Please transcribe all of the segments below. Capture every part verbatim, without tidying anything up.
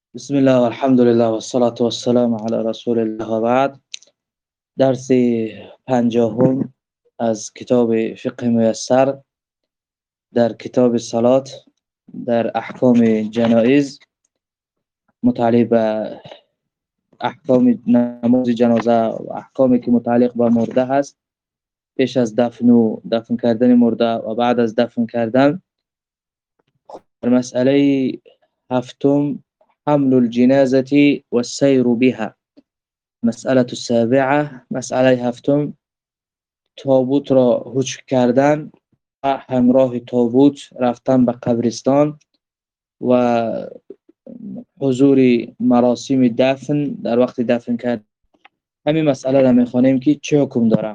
بسم الله والحمد لله والصلاة والسلام على رسول الله و بعد. درس پنجاهم از کتاب فقه میسر در کتاب صلات در احکام جنایز متعلق به احکام نماز جنازه و احکامی که متعلق به مرده هست پیش از دفن و دفن کردن مرده و بعد از دفن کردن. در مسئله هفتم حمل الجنازة والسير بها. مسئله السابعه، مسئله هفتم تابوت را حجب کردن و همراه تابوت رفتن به قبرستان و حضور مراسم دفن در وقت دفن کرد. همین مسئله را میخوانیم که چه حکم داره.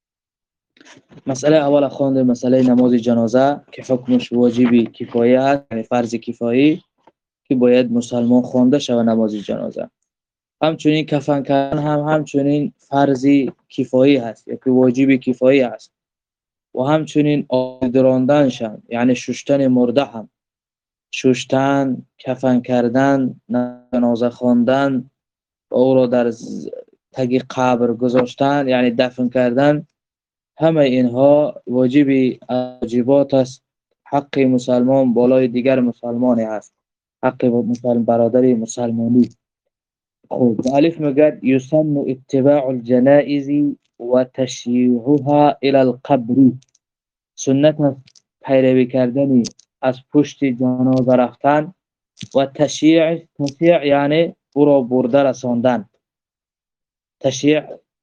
مسئله اول خواندیم مسئله نماز جنازه که حکمش واجبی کفایه است، یعنی فرض کفایی که باید مسلمان خوانده شود نماز جنازه. همچنین کفن کردن هم همچنین فرضی کفایی هست یا که واجبی کفایی است و همچنین آب راندنشان یعنی شستن مرده هم، شستن، کفن کردن، جنازه خواندن و او را در تگ قبر گذاشتن یعنی دفن کردن، همه اینها واجبی واجبات است. حق مسلمان بالای دیگر مسلمانی است، حق مسلمان برادری مسلمانی. خب الف میگه یسن اتباع الجنائز و تشییعها الى القبر. سنت است پیروی کردن از پشت جنازه رفتن و تشییع، تشییع یعنی او را برده رساندن، تشییع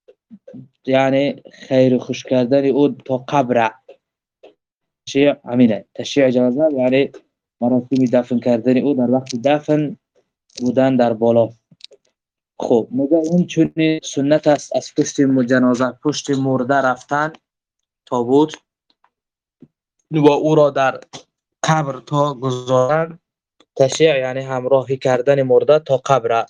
یعنی خیر خوش کردن او تا قبر. تشییع همینه، تشییع جنازه یعنی مراسم دفن کردن او در وقت دفن بودن در بالا. خب میگه این چون سنت است از پشت جنازه پشت مرده رفتن تابوت و او را در قبر تا گذارن. تشییع یعنی همراهی کردن مرده تا قبر.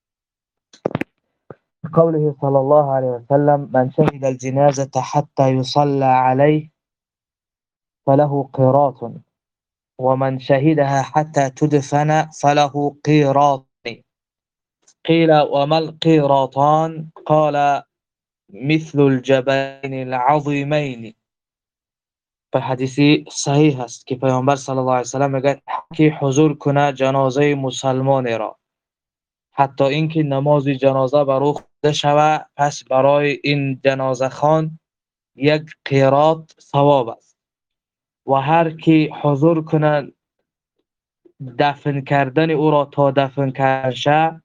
قوله صلی الله علیه و سلم من شهد الجنازه حتى يصلى عليه فله قيراط ومن شهدها حتى تدفن فله قيراط. قيل وما القيراطان؟ قال مثل الجبلين العظيمين. به حدیثی صحیح است که پیامبر صلی الله علیه و سلم میگه که حضور کنه جنازه مسلمان را حتی اینکه نماز جنازه بر او خوانده شود، پس برای این جنازه خوان یک قیراط ثواب است. و هر کی حضور کنه دفن کردن او را تا دفن کرده،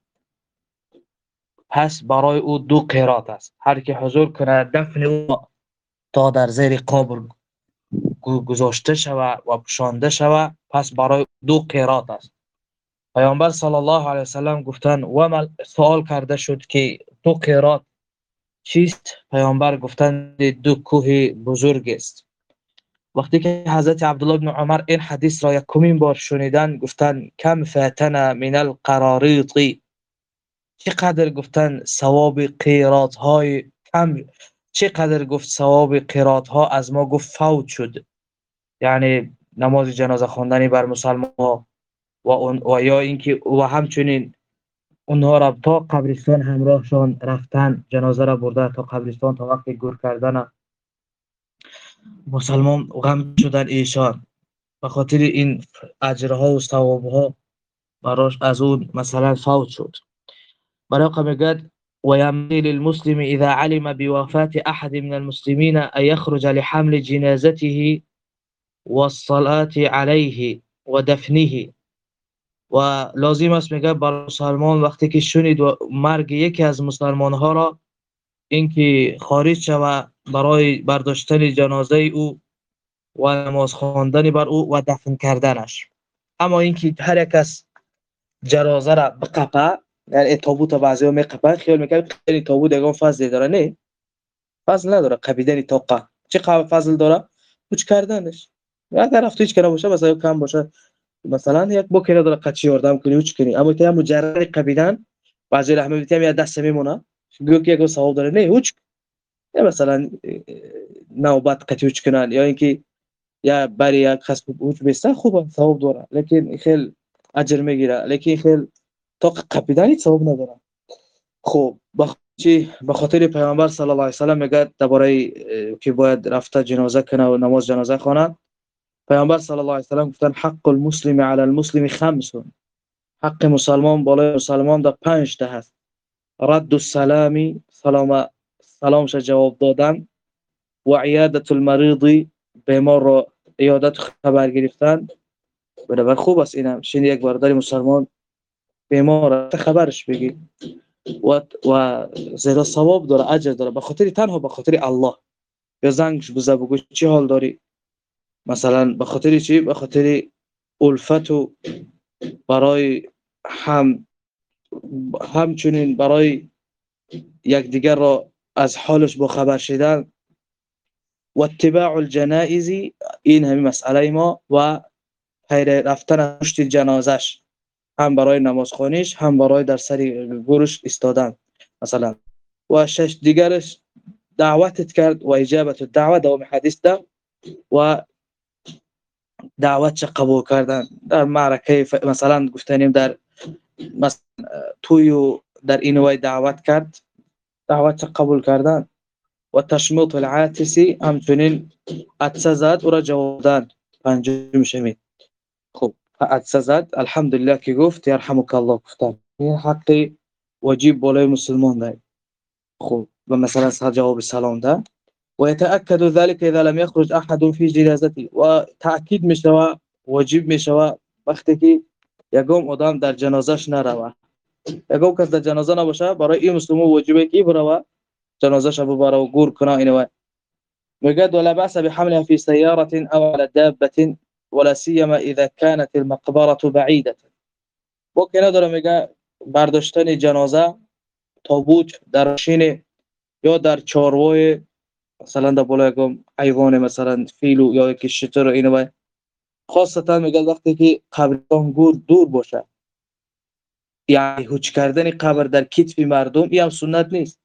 پس برای او دو قیراط است. هر کی حضور کنه دفن او تا در زیر قبر گذاشته شود و پوشانده شود، پس برای دو قیراط است. پیامبر صلی الله علیه و سلم گفتن و سوال کرده شد که دو قیراط چیست؟ پیامبر گفتن دو کوه بزرگ است. وقتی که حضرت عبدالله بن عمر این حدیث را یکمین بار شنیدن گفتن کم فاتنا من القراریط. چقدر گفتن ثواب قیراط های کم، چقدر گفت ثواب قیراط ها از ما گفت فوت شد، یعنی نماز جنازه خواندن بر مسلمان ها و, و یا اینکه و همچنین اونها را تا قبرستان همراهشان رفتن، جنازه را برده تا قبرستان تا وقت گور کردن مسلمان غم شدن ایشان. به خاطر این اجرها و ثوابها براش از اون مثلا فوت شد. برای میگه و یمنی للمسلم اذا علم بوفات احد من المسلمین ان یخرج لحمل جنازته والصلاة علیه و دفنه. و لازم است میگه بر مسلمان وقتی که شنید و مرگ یکی از مسلمان ها را اینکه خارج شود برای برداشتن جنازه او و نماز خواندن بر او و دفن کردنش. اما اینکه هر یک از جنازه را بقپه، یعنی تابوت بعضی ها میقپن، خیال میکنن این تابوت یکان فضل داره. نه، فضل نداره. قپیدن تاقه چه فضل داره؟ کوچ کردنش. اگر رفت هیچ کنه باشه مثلا کم باشه، مثلا یک بو کنه داره قچی یاردم کنی هیچ کنی، اما که مجرد قپیدن بعضی رحمه بیتیم یا دست میمونه گویا که یک ثواب داره. نه هیچ، یا مثلا نوبت قطعی هیچ کنن یا اینکه یا برای یک خصم هیچ بسته خوبه ثواب داره، لیکن خیلی اجر میگیره، لیکن خیلی اتاق قپیدن هیچ ثواب نداره. خب بخاطر به خاطر پیامبر صلی الله علیه و سلم میگه درباره که باید رفته جنازه کنه و نماز جنازه خوانه. پیامبر صلی الله علیه و سلم گفتن حق المسلم علی المسلم خمس، حق مسلمان بالای مسلمان در پنج تا هست. رد السلامی، سلام سلامش جواب دادن، و عیادت المریض، بیمار را عیادت خبر گرفتن. بنابر خوب است اینم شین یک برادر مسلمان بیمار خبرش بگی و و زیرا ثواب داره، اجر داره، به خاطر تنها به خاطر الله. یا زنگش بزن بگو چی حال داری، مثلا به خاطر چی؟ به خاطر الفت و برای هم همچنین برای یکدیگر را از حالش با خبر شدن. و اتباع الجنائز، این همین مسئله ما، و پیر رفتن پشت جنازش، هم برای نماز خوانیش هم برای در سر گورش ایستادن مثلا. و شش دیگرش دعوتت کرد و اجابت الدعوه، دوام حدیث ده، و دعوت چه قبول کردن در معرکه ف... مثلا گفتنیم در مثلا توی در این وای دعوت کرد، دعوت چه قبول کردن. و تشمیت العاطسی، همچنین عطسه زد او را جواب دادن، پنجم شمید. خب عطسه زد الحمدلله که گفت یرحمک الله گفتن، این حق واجب بالای مسلمان ده. خب و مثلا صد جواب سلام ده. و يتأكد ذلك اذا لم يخرج احد في جنازته، و تأکید میشوه، واجب میشوه وقتی که یگام آدم در جنازش نروه، یگام کس در جنازه نباشه، برای این مسلمان واجبه که بروه جنازش ببره و گور کنه. اینه وقد ولا بأس بحملها في سيارة أو على دابة، ولا سيما إذا كانت المقبرة بعيدة. ممكن نداره میگه برداشتن جنازه تابوت در ماشین یا در چاروای، مثلا در بالا یکم حیوان مثلا فیل یا یک شتر، اینو خاصتا میگه وقتی که قبرستان گور دور باشه، یعنی هوچ کردن قبر در کتف مردم این هم سنت نیست.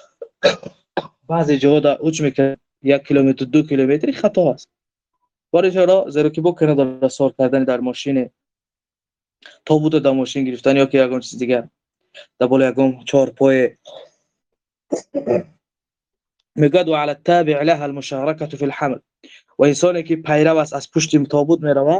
بعضی جاها دا هوچ میکنه یک کیلومتر دو کیلومتری خطا است. برای چرا؟ زیرا که بکنه در سار کردن در ماشین، تابوت در ماشین گرفتن یا که یگان چیز دیگر در بالا یگان چهار پای. میگه و علی التابع لها المشارکه فی الحمل، و انسانی که پیرو است از پشت تابوت میروه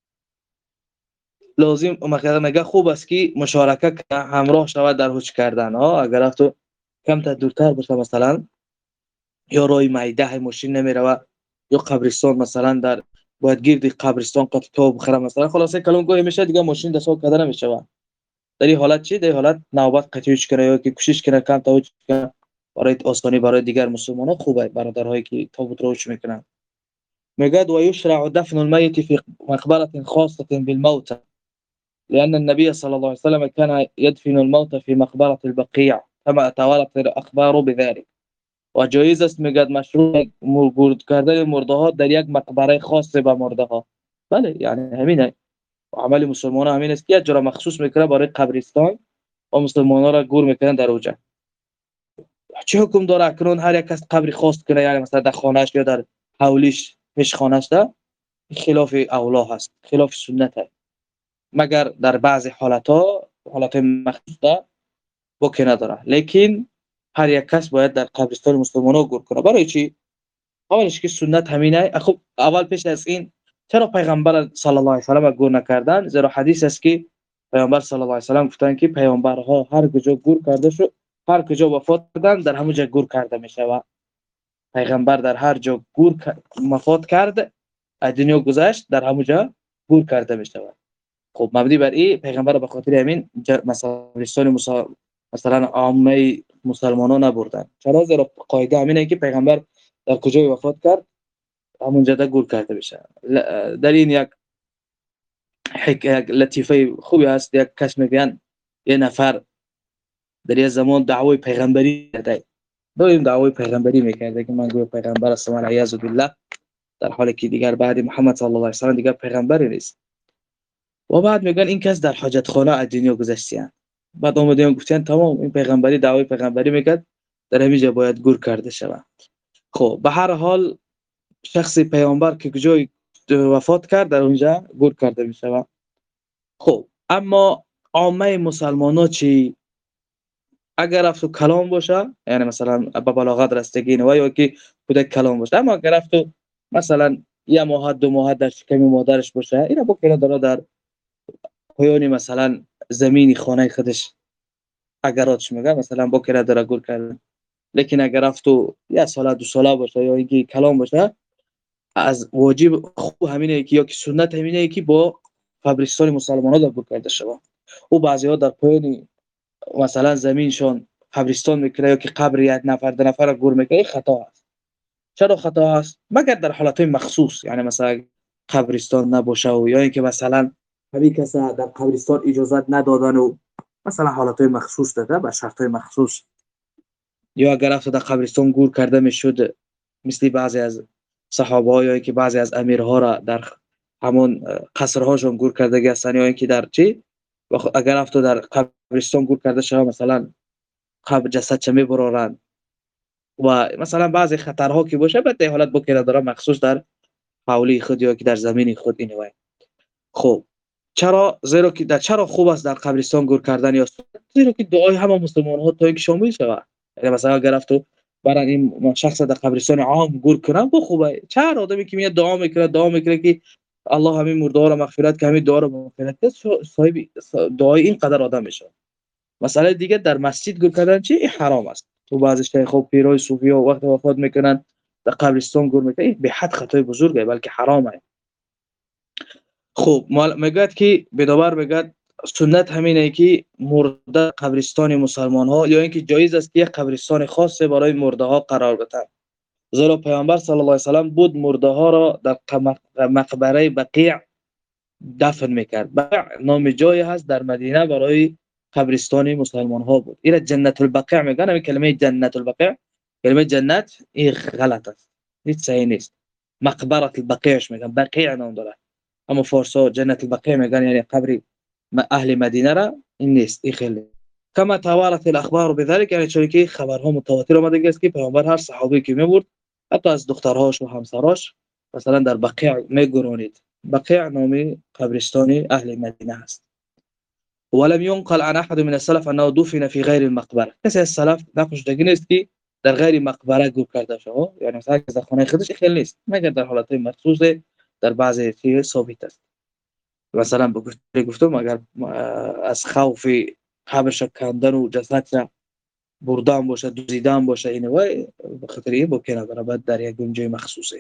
لازم میگه خوب است که مشارکت همراه شود در هوچ کردن ها. اگر تو کم تا دورتر باشه مثلا، یا روی میده ماشین نمیروه، یا قبرستان مثلا در باید گیردی قبرستان قط تو بخره مثلا، خلاصه کلون گوی میشه دیگه ماشین دستا کردن نمیشه. در این حالت چی؟ در این حالت نوبت قطعیش کنه یا که کوشش کنه کم تا هوچ کنه، برای آسانی برای دیگر مسلمانان خوبه برادرهایی که تابوت رو هوچ میکنن. میگه و یشرع دفن المیت فی مقبره خاصه بالموتى، لأن النبي صلى الله عليه وسلم كان يدفن الموتى في مقبرة البقيع كما توارت الأخبار بذلك. و جایز است میگه مشروع مرگورد کردن مرده ها در یک مقبره خاص به مرده ها. بله یعنی همینه عمل مسلمان ها همین است که یک جا مخصوص میکنه برای قبرستان و مسلمان ها را گور میکنن در اوجه. چه حکم داره اکنون هر یک کس قبری خاص کنه، یعنی مثلا در خانهش یا در حولیش پیش خانهش ده؟ خلاف اولا هست، خلاف سنت هست، مگر در بعضی حالت ها حالت مخصوص ده بکی نداره. لیکن هر یک کس باید در قبرستان مسلمان ها گور کنه. برای چی؟ اولش که سنت همینه. خب اول پیش از این چرا پیغمبر صلی الله علیه و سلم گور نکردن؟ زیرا حدیث است که پیامبر صلی الله علیه و سلم گفتن که پیامبرها هر کجا گور کرده شد، هر کجا وفات کردن در همون جا گور کرده میشه. و پیغمبر در هر جا گور وفات کرد از دنیا گذشت در همون جا گور کرده میشه. خب مبنی بر این پیغمبر به خاطر همین مثلا مثلا عامه مسلمانان نبردن. چرا؟ زیرا قاعده همینه که پیغمبر در کجای وفات کرد همون جا گور کرده بشه. در این یک حکایت لطیفه خوبی هست. یک کس میگن یه نفر در یه زمان دعوی پیغمبری کرده، دائم دعوی پیغمبری میکرده که من گویا پیغمبر هستم والعیاذ بالله، در حالی که دیگر بعد محمد صلی الله علیه و سلم دیگر پیغمبری نیست. و بعد میگن این کس در حاجت خانه از دنیا گذشتن. بعد اومدن گفتن تمام این پیغمبری دعوی پیغمبری میکرد، در همین جا باید گور کرده شود. خب به هر حال شخص پیامبر که کجای وفات کرد در اونجا گور کرده میشه. خب اما عامه مسلمان ها چی اگر رفت کلام باشه، یعنی مثلا به بلاغت رسیدگی و یا که کودک کلام باشه، اما اگر رفت مثلا یه ماه دو ماه در شکم مادرش باشه، اینا بکنه داره در پایان مثلا زمین خانه خودش اگراتش میگه مثلا بکنه داره گور کرده. لیکن اگر رفت یه ساله دو ساله باشه یا اینکه کلام باشه، از واجب خوب همینه که یا که سنت همینه که با قبرستان مسلمان‌ها در گور کرده شود. او بعضی‌ها در پایان مثلا زمینشون قبرستان میکنه یا که قبر یک نفر دو نفر را گور میکنه، خطا است. چرا خطا است؟ مگر در حالتهای مخصوص، یعنی مثلا قبرستان نباشه و یا اینکه مثلا همین کسا در قبرستان اجازت ندادن و مثلا حالتهای مخصوص داده به شرطهای مخصوص، یا اگر رفت در قبرستان گور کرده میشد مثل بعضی از صحابه ها یا که بعضی از امیرها را در همون قصرهاشون گور کرده هستند، یا اینکه در چی اگر رفت در قبرستان گور کرده شده مثلا قبر جسد چه میبرارند و مثلا بعضی خطرها که باشه به حالت بکنه داره مخصوص در حولی خود یا که در زمین خود اینوای. خب چرا؟ زیرا که در چرا خوب است در قبرستان گور کردن؟ یا زیرا که دعای همه مسلمان ها تا یک شامل شود. یعنی مثلا اگر رفت برای این شخص در قبرستان عام گور کنه با خوبه. چرا آدمی که میاد دعا میکنه دعا میکنه که الله همین مرده ها را مغفرت کنه، همین دعا را مغفرت کنه، صاحب دعای این قدر آدم میشه. مسئله دیگه در مسجد گور کردن چی حرام است. تو بعضی شیخ و پیرای صوفی ها وقت وفات میکنن در قبرستان گور میکنن، به حد خطای بزرگه بلکه حرامه. خب میگه که بداور میگه سنت همینه که مرده قبرستان مسلمان ها یا اینکه جایز است که یک قبرستان خاص برای مرده ها قرار بدن. زیرا پیامبر صلی الله علیه و سلم بود مرده ها را در مقبره بقیع دفن میکرد. بقیع نام جایی هست در مدینه برای قبرستان مسلمان ها بود. اینا جنت البقیع میگن. همین کلمه جنت البقیع، کلمه جنت این غلط است، هیچ صحیح نیست. مقبره البقیعش میگن، بقیع نام داره، اما فارسا جنت البقیع میگن یعنی قبر اهل مدینه را. این نیست، این خیلی کما توارث الاخبار بذلك، یعنی چون که خبرها متواتر آمده است که پیامبر هر صحابی که میبرد حتی از دخترهاش و همسراش مثلا در بقیع میگرونید. بقیع نامی قبرستان اهل مدینه است. ولم ينقل عن احد من السلف انه دفن في غير المقبره. کسی از سلف نقش دیگه نیست که در غیر مقبره گور کرده شده، یعنی مثلا در خانه خودش خیلی نیست، مگر در حالات مخصوص در بعضی چیز ثابت است. مثلا گفتم اگر از خوف قبرش کندن و جسدش بردن باشه، دزدیدن باشه، اینه وای بخاطر این بکنه برابر در یک جای مخصوصه.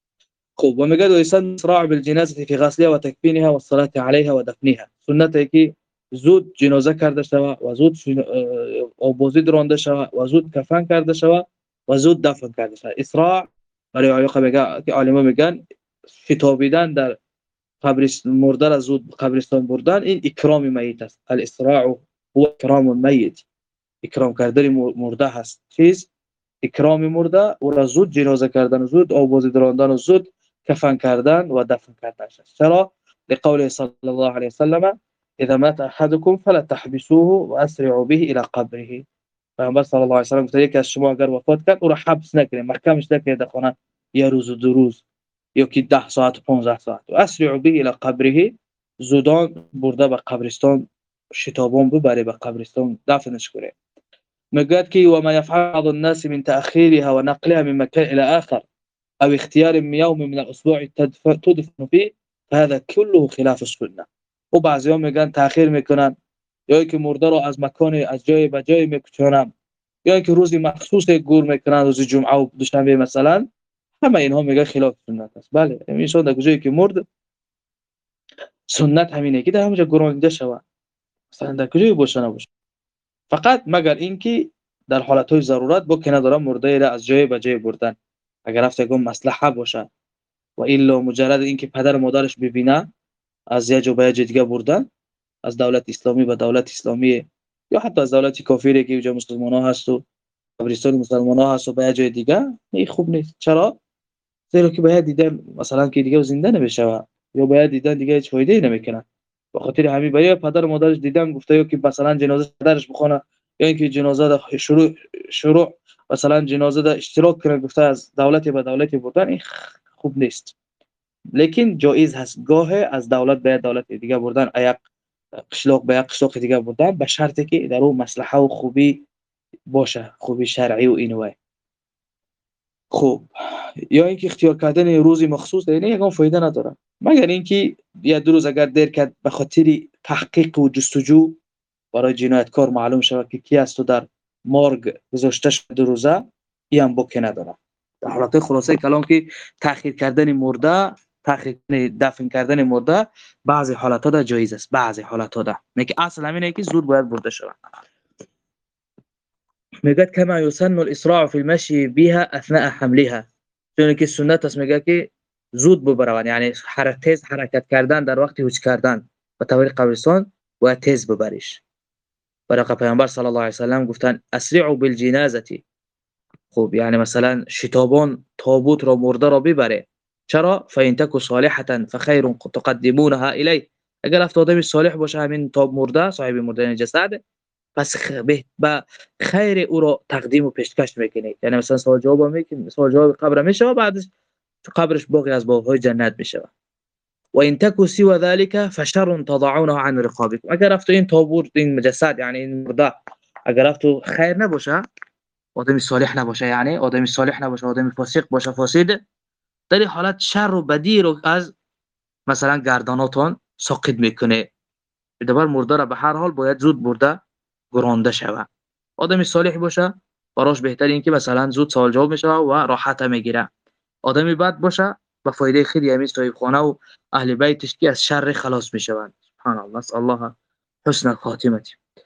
خب و میگه دویسن اسراع بالجنازه فی غسلها و تکفینها و الصلاه علیها و دفنها. سنته که زود جنازه کرده شود و زود آبازی رانده شود و زود کفن کرده شود و زود دفن کرده شود. اسراع برای عیاق میگه که عالما میگن شتابیدن در قبرستان مرده را زود قبرستان بردن، این اکرام میت است. الاسراع هو اکرام المیت، اکرام کردن مرده هست. چیز اکرام مرده و را زود جنازه کردن، زود آبازی راندن و زود کفن کردن و دفن کردن. چرا؟ لقوله صلی الله علیه و سلم اذا مات احدكم فلا تحبسوه واسرعوا به الى قبره. پیامبر صلی الله علیه و سلم گفت یک از شما اگر وفات کرد او را حبس نکنید، محکمش نکنید در خانه یه روز و دو روز یا که ده ساعت و پانزده ساعت. و اسرعوا به الى قبره، زودان برده به قبرستان شتابان ببره به قبرستان دفنش کنه. میگه که و ما يفعل بعض الناس من تأخيرها ونقلها من مكان إلى آخر أو اختيار يوم من الأسبوع تدفن فيه هذا كله خلاف السنة. و بعضی‌ها میگن تأخیر میکنن یا که مرده را از مکان از جای به جای میکشونن یا که روزی مخصوص گور میکنن، روز جمعه و دوشنبه مثلا. همه اینها میگن خلاف سنت است. بله انسان در جایی که مرد سنت همینه که در همونجا گرانیده شود، مثلا در کجای باشه نباشه، فقط مگر اینکه در حالتهای ضرورت بکنه داره مرده را از جای به جای بردن اگر رفت یکم مصلحه باشه. و الا مجرد اینکه پدر و مادرش ببینه از یه جا به یه جای دیگه بردن، از دولت اسلامی به دولت اسلامی یا حتی از دولت کافری که اونجا مسلمان ها هست و قبرستان مسلمان ها هست و به یه جای دیگه، این خوب نیست. چرا؟ زیرا که باید دیدن مثلا که دیگه زنده نمیشه یا باید دیدن دیگه هیچ فایده ای نمیکنه. به خاطر همین باید پدر و مادرش دیدن گفته که مثلا جنازه پدرش بخونه یا اینکه جنازه دا شروع شروع مثلا جنازه دا اشتراک کنه، گفته از دولت به دولت بردن، این خوب نیست. لیکن جایز هست گاه از دولت به دولت دیگه بردن. یک قشلاق به یک قشلاق دیگه بردن، به شرطی که در اون مصلحه و خوبی باشه، خوبی شرعی و اینوای. خب یا اینکه اختیار کردن روزی مخصوص اینه یگان فایده نداره، مگر اینکه یا دو روز اگر دیر کرد به خاطر تحقیق و جستجو برای جنایتکار معلوم شود که کی است و در مارگ گذاشته شده دو روزه، این هم بکی نداره. در حالت خلاصه کلام که تأخیر کردن مرده، تأخیر دفن کردن مرده بعضی حالت‌ها دا جایز است، بعضی حالت‌ها دا میگه اصل همینه که زود باید برده شود. میگه کما یسن الاسراع فی المشي بها اثناء حملها، چون که سنت است میگه که زود ببرون، یعنی حرکت تیز حرکت کردن در وقت حج کردن به طور قبرستان و تیز ببریش. برای پیامبر صلی الله علیه و سلم گفتن اسرعوا بالجنازه. خب یعنی مثلا شتابان تابوت را مرده را ببره. چرا؟ فإن تك صالحة فخير تقدمونها الیه، اگر افتاده صالح باشه همین تاب مرده، صاحب مرده جسد، پس به خیر او را تقدیم و پیشکش میکنید. یعنی مثلا سوال جواب میکنید، سوال جواب قبر میشه و بعدش تو قبرش باقی از بابهای جنت میشه. و ان تکو سوى ذلك فشر تضعونه عن رقابكم، اگر افتو این تابوت این جسد یعنی این مرده اگر افتو خیر نباشه، آدمی صالح نباشه، یعنی آدمی صالح نباشه، آدمی فاسق باشه، فاسد، در این حالت شر و بدی رو از مثلا گرداناتون ساقط میکنه. بدبر مرده را به هر حال باید زود برده گرانده شود. آدمی صالح باشه براش بهتر این که مثلا زود سوال جواب میشه و راحت میگیره. آدمی بد باشه به فایده خیلی همین صاحب خانه و اهل بیتش که از شر خلاص میشوند. سبحان الله، نسأل الله حسن الخاتمه.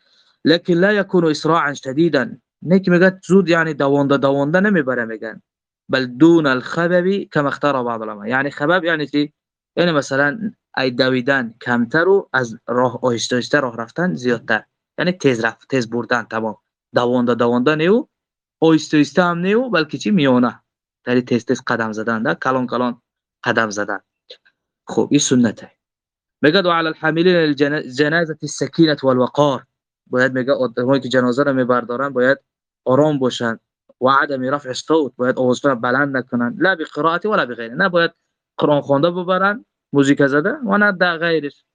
لكن لا يكون اسراعا شديدا، نیک میگه زود یعنی دوانده دوانده نمیبره، میگن بل دون الخبب كما اختار بعض العلماء. یعنی خبب یعنی چی؟ یعنی مثلا ای دویدن کمتر و از راه آهسته آهسته راه رفتن زیادتر، یعنی تیز رفت تیز بردن، تمام دوانده دوانده نیو، آهسته آهسته هم نیو، بلکه چی میانه، یعنی تیز تیز قدم زدن، ده کلان کلان قدم زدن. خب این سنته. میگه و علی الحاملین الجنازه السکینه والوقار، باید میگه آدمایی که جنازه رو میبردارن باید آرام باشن و عدم رفع الصوت، باید آوازشون بلند نکنن، لا بقراءه ولا بغیره، نه باید قرآن خوانده ببرن، موزیک زده و نه در غیرش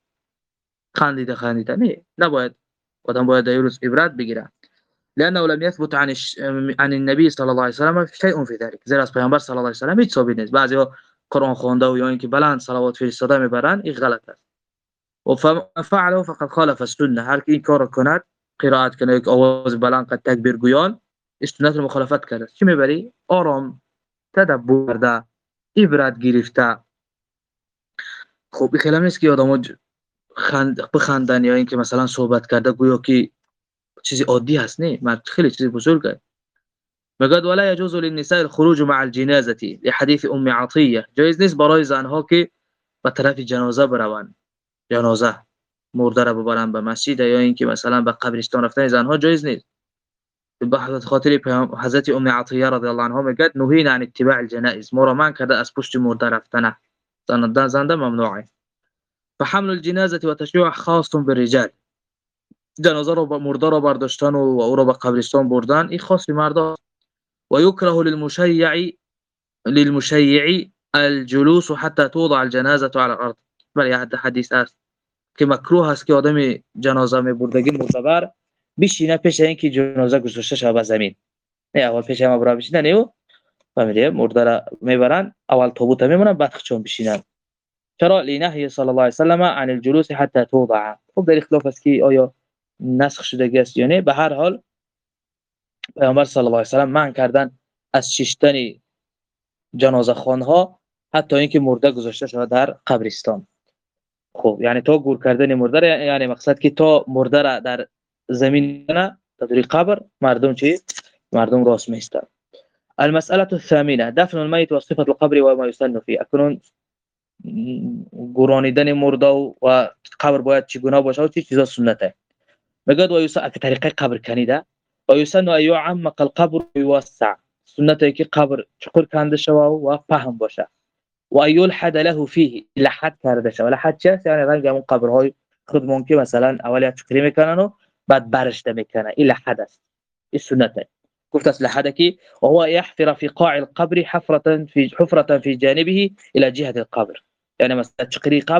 خندیده خندیده، نه نباید. آدم باید درس عبرت بگیره. لانه لم يثبت عن الش... عن النبي صلى الله عليه وسلم شيء في ذلك، زیرا از پیامبر صلی الله علیه و سلم هیچ ثابت نیست. بعضیا قرآن خوانده و یا اینکه بلند صلوات فرستاده میبرن، این غلط است. و فعله فقد خالف السنه، هر کی این کار کند، قرائت کنه یک آواز بلند قد تکبیر گویان، سنت رو مخالفت کرده. چی میبری؟ آرام، تدبر ده، عبرت گرفته. خب خیلی نیست که آدمو خند بخندن یا اینکه مثلا صحبت کرده گویا که چیزی عادی هست، نه، مرد خیلی چیزی بزرگه. میگه ولا يجوز للنساء الخروج مع الجنازه لحديث ام عطيه، جایز نیست برای زنها که به طرف جنازه بروند، جنازه مرده را ببرن به مسجد یا اینکه مثلا به قبرستان رفتن زنها جایز نیست. به خاطر حضرت ام عطیه رضی الله عنها میگه نهینا عن اتباع الجنائز، ما را منع کرده از پشت مرده رفتن، زنده زنده ممنوعه. فحمل الجنازه و تشیيع خاص بالرجال، جنازه رو مرده را برداشتن و او را به قبرستان بردن این خاص به مردا. و یکره للمشیع للمشیع الجلوس حتى توضع الجنازه على الارض، بله حد حدیث است که مکروه است که آدم جنازه میبردگی معتبر بشینه پیش اینکه جنازه گذاشته شود به زمین، نه اول پیش هم برا بشینه، نه فهمیدی مرده را میبرن اول تابوت میمونن بعد خچون بشینن. چرا؟ لنهی صلی الله علیه و سلم عن الجلوس حتى توضع. خب در اختلاف است که آیا نسخ شده است یا نه. به هر حال پیامبر صلی الله علیه و سلم منع کردن از شیشتن جنازه خوانها حتی اینکه مرده گذاشته شود در قبرستان. خب یعنی تا گور کردن مرده را، یعنی مقصد که تا مرده را در زمین نه در قبر مردم چی مردم راست میستن. المساله الثامنه دفن الميت وصفه القبر وما يسن فيه. اکنون گورانیدن مرده و قبر باید چگونه باشه و چه چیزا سنته. میگه و یوسع که طریقه قبر کنیده و یسن و یعمق القبر ويوسع، سنته که قبر چقدر کنده شود و فهم باشه. و یلحد له فيه، لحد کرده شود. لحد چه؟ یعنی رنگ اون قبرهای خودمون که مثلا اولی چقری میکنن و بعد برشته میکنن، این لحد است، این سنته. گفت است لحد کی و هو يحفر في قاع القبر حفره في حفره في جانبه الى جهه القبر، یعنی مثلا چقری قبر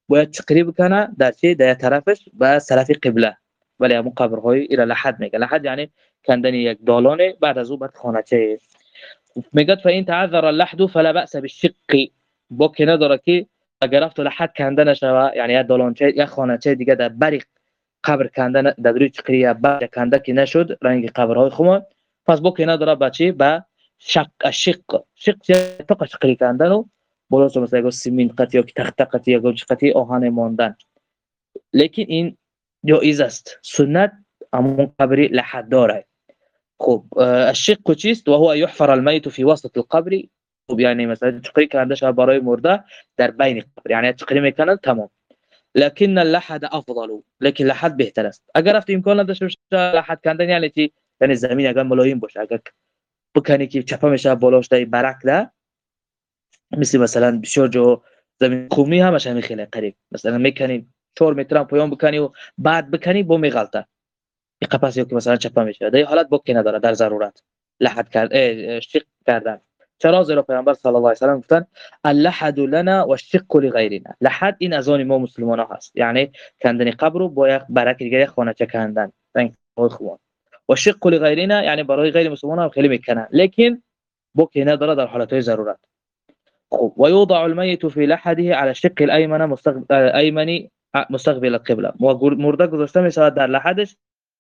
باید چقری بکنه در چی در طرفش و طرف قبله. ولی همون قبرهای ایرا لحد میگه. لحد یعنی کندن یک دالانه، بعد از اون بعد خانچه. میگه فإن تعذر اللحد فلا بأس بالشق. با که نداره که اگر رفت لحد کندن شوه، یعنی یک دالانچه یک خانچه دیگه در بری قبر کندن در روی چقری یا بر کنده که نشد رنگ قبرهای خوما، پس با که نداره بچه با شق شق شق تق چقری کندن و بالاش مثلا یک سیمین قطی یا تخت قطی یا گوجه قطی آهن ماندن. لیکن این جایز است، سنت همون قبری لحد داره. خب الشق چیست؟ و هو يحفر الميت في وسط القبر. خب یعنی مثلا چقری کنده شده برای مرده در بین قبر، یعنی چقری میکنن تمام. لكن اللحد افضل، لكن لحد بهتر است. اگر افت امکان نداشته باشه لحد کندن یعنی چی؟ یعنی زمین اگر ملایم باشه، اگر بکنی که چپا میشه بالاش دای برک ده، مثل مثلا بسیار جو زمین کومی همش همین خیلی قریب، مثلا میکنی چهار متر پایان بکنی و بعد بکنی بو میغلطه این قفس یا که مثلا چپا میشه، در این حالت بکی نداره در ضرورت لحد کرد شق کردن. چرا؟ زیرا پیامبر صلی الله علیه و سلم گفتن اللحد لنا والشق لغیرنا. لحد این از آن ما مسلمان ها هست، یعنی کندن قبر رو با یک برک دیگه خانه چه کندن خوان. و شق لغیرنا یعنی برای غیر مسلمان ها خیلی میکنن، لیکن بکی نداره در حالت های ضرورت. خب و یوضع المیت فی لحده على الشق الايمن مستقبل ایمنی مستقبل القبله. مرده گذاشته میشه در لحدش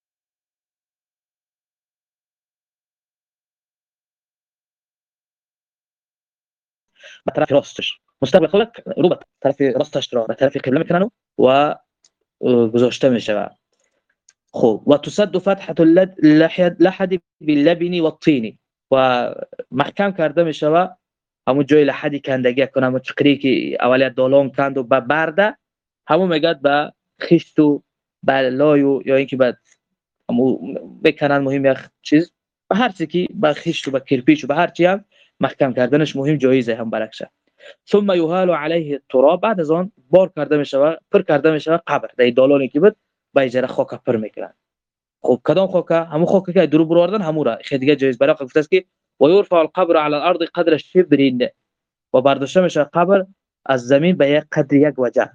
طرف راستش مستقبل خلق رو به طرف راستش را به طرف قبله میکنن و گذاشته میشه. خب و تصد فتحه اللحد لحد باللبن والطين. و محکم کرده میشه و همون جای لحدی کندگی کنه، همون چقری که اولیت دالان کند و به برده همون میگد به خشت و به لایو یا اینکه بعد همون بکنن مهم یک چیز به هر چی که به خشت و به کرپیچ و به هر چی هم محکم کردنش مهم جایزه هم برکشه. ثم يهال عليه التراب. بعد از آن بار کرده میشه و پر کرده میشه قبر در دالانی که بود با اجاره خاک پر میکنن. خب کدام خاک؟ همون خاکی که درو بردن همون را خیلی دیگه جایز برای گفته است که و يرفع القبر على الارض قدر الشبر. و برداشته میشه قبر از زمین به یک قدر یک وجه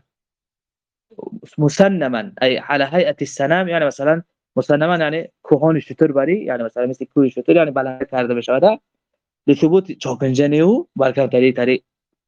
مسنما ای على هيئه السنام. یعنی مثلا مسنما یعنی کوهان شتر بری، یعنی مثلا مثل کوه شتر یعنی بلند کرده بشه ده لثبوت چاکنجنی و بالکتری تری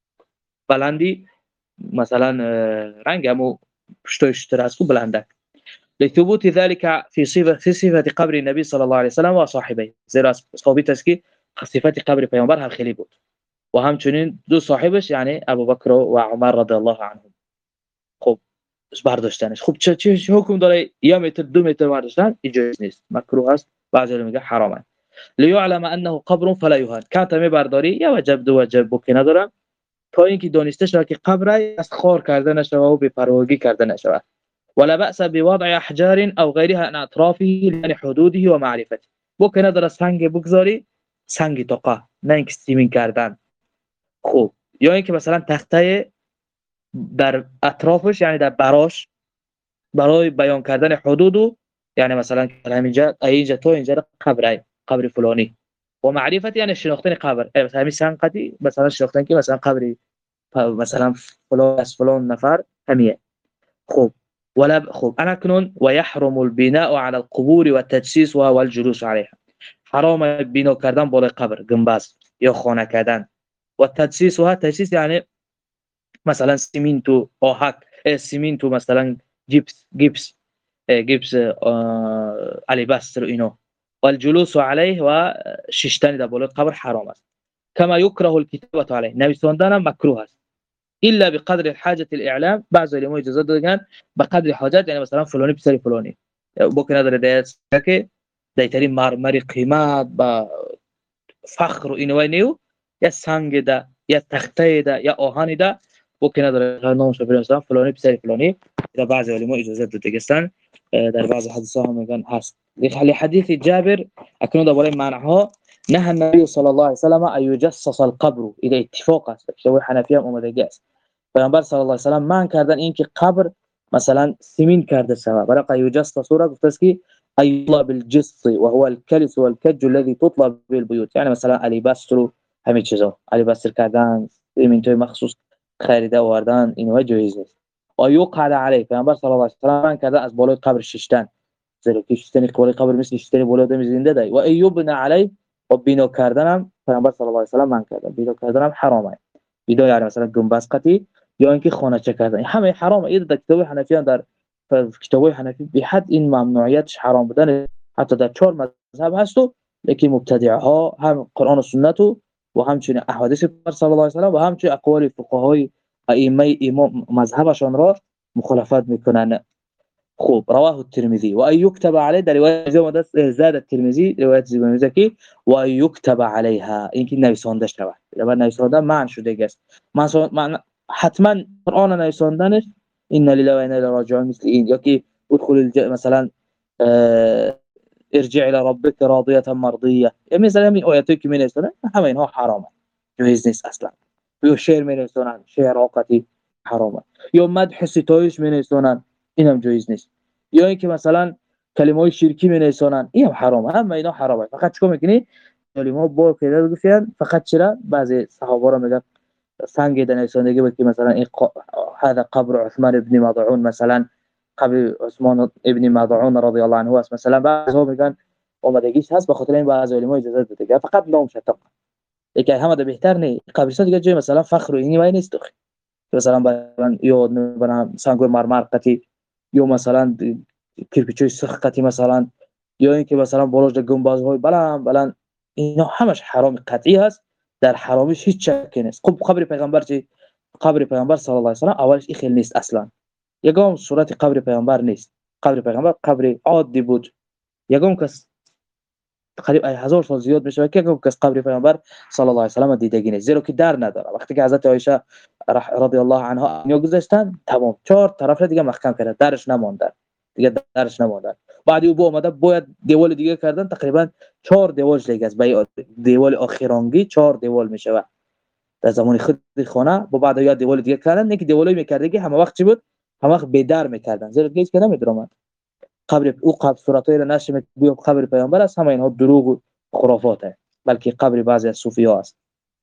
بلندی مثلا رنگمو پشتوی شتر است و بلنده. لثبوت ذلك في صفه في صفه قبر النبي صلى الله عليه وسلم و صاحبه. زیرا ثابت است که صفت قبر پیامبر هم خیلی بود و همچنین دو صاحبش یعنی ابوبکر و عمر رضی الله عنهم. خب برداشتنش خب چه چه حکم داره؟ یک متر دو متر برداشتن جایز نیست، مکروه است، بعضی میگه حرامه. لیعلم انه قبر فلا يهان. کانت می برداری یا وجب دو وجب بوکی نداره تا اینکه دانسته شود که قبر از خار کرده نشود و به پرواگی کرده نشود. ولا بأس بوضع احجار او غيرها عن اطرافه لان حدوده و معرفته. بوکی نداره سنگ بگذاری، سنگ تقه، نه اینکه سیمین کردن. خب یا اینکه مثلا تخته در اطرافش یعنی در براش برای بیان کردن حدود، یعنی مثلا همینجا اینجا تو اینجا قبر قبر فلانی و معرفت یعنی شناختن قبر. مثلا همین سنقتی مثلا شناختن که مثلا قبر مثلا فلان از فلان نفر همیه. خب ولا خب انا کنون و يحرم البناء على القبور والتجسيس والجلوس عليها. حرام بنا کردن بالای قبر، گنبد یا خانه کردن. و تجسیس و تجسیس یعنی مثلا سیمینتو آهک سیمینتو مثلا جیپس گیپس گیپس اليباستر اینو. والجلوس عليه و ششتن در بالای قبر حرام است. كما يكره الكتابه عليه. نویساندن هم مکروه است الا بقدر الحاجه الاعلام. بعضی علما اجازه دادن به قدر حاجت، یعنی مثلا فلانی پسر فلانی بوک نداره دست که دایتری مرمر قیمت با فخر و اینو نیو یا سنگ ده یا تخته ده یا آهن ده بوک نداره نام شو مثلا فلانی پسر فلانی. در بعضی علما اجازه دادن، در بعضی حدیثا هم میگن هست. خلی حدیث جابر اکنون در بالای معناها نهى النبي صلى الله عليه وسلم ان يجسس القبر. اذا اتفاق است شو حنفی هم اومده است پیامبر صلی الله علیه و سلم من کردن این که قبر مثلا سیمین کرده شود. برای یجسس را گفته است که ایطلب بالجس وهو الكلس والكج الذي تطلب بالبيوت. یعنی مثلا اليباستر همین چیزا اليباستر کردن سیمینتوی مخصوص خریده آوردن اینو جایز است. و یقعد علیه، پیامبر صلی الله علیه و سلم من کرده از بالای قبر شیشتن، زیرا که شیشتن بالای قبر مثل شیشتن بالای آدم زنده دی. و ایوب علیه، و بنا کردنم پیامبر صلی الله علیه و سلم من کرده، بنا کردنم حرامه. بنا یعنی مثلا گنبد قطی یا اینکه خانه چه کردن، همه حرامه. این در کتاب حنفیان، در کتاب حنفی به حد این ممنوعیتش حرام بودن حتی در چهار مذهب هست. لیکن مبتدعه ها هم قرآن و سنت و و همچنین احادیث پیامبر صلی الله علیه و سلم و همچنین اقوال فقهای ائمه امام مذهبشان را مخالفت میکنن. خوب، رواه الترمذی و یكتب علی، در روایت زیاد زاد الترمذی روایت زیاد که و یكتب علیها، اینکه نویسنده شود. در نویسنده معنی شده است، معنی حتما قرآن نویسندنش ان لله و انا الیه راجعون، مثل این یا که ادخل الج... مثلا ارجع الى ربك راضيه مرضيه، يعني مثلا این آیاتی که می‌نویسن همه اینها حرامه، جایز نیست اصلا. یا شعر می‌نویسن، شعر عاقتی حرامه، یا مدح ستایش می‌نویسن، اینم جایز نیست. یا اینکه مثلا کلمات شرکی می‌نویسن، اینم حرامه. همه اینا حرامه. فقط چیکار می‌کنی؟ کلمات با پیدا بگوین. فقط چرا بعضی صحابه را میگن سنگ دنیسندگی بود که مثلا این هذا قبر عثمان ابن مضعون، مثلا قبر عثمان ابن مضعون رضی الله عنه است. مثلا بعضی میگن اومدگیش هست، به خاطر این بعضی علما اجازه داده که فقط نام شتق. لیکن همه ده بهتر نه. قبرستان دیگه جای مثلا فخر و اینی وای نیست. مثلا مثلا یاد میبرم سنگ مرمر قطی، یا مثلا کیرپیچوی سرخ قطی مثلا، یا اینکه مثلا برج گنبدهای بلند بلند، اینا همش حرام قطعی هست. در حرامیش هیچ شک نیست. خب قبر پیغمبر چی؟ قبر پیغمبر صلی الله علیه و سلم اولش این خیلی نیست اصلا. یگام صورت قبر پیغمبر نیست. قبر پیغمبر قبر عادی بود. یگام کس قریب هزار سال زیاد میشه که یگام کس قبر پیغمبر صلی الله علیه و سلم دیدگی نیست، زیرا که در نداره. وقتی که حضرت عایشه رضی الله عنها نیا گذاشتن، تمام چهار طرف دیگه محکم کرد، درش نمونده دیگه، درش نمونده. بعد او با اومده باید دیوال دیگه کردن، تقریبا چهار دیوالش دیگه است. به دیوال آخرانگی چهار دیوال میشه در زمان خود خانه. با بعد یا دیوال دیگه کردن، نه که دیوالی میکرده که همه وقت چی بود، همه وقت به در میکردن، زیرا دیگه که نمیدونم قبر او قبر صورتای را نشه میگه قبر پیامبر است. همه اینها دروغ و خرافاته، بلکه قبر بعضی از صوفیا است.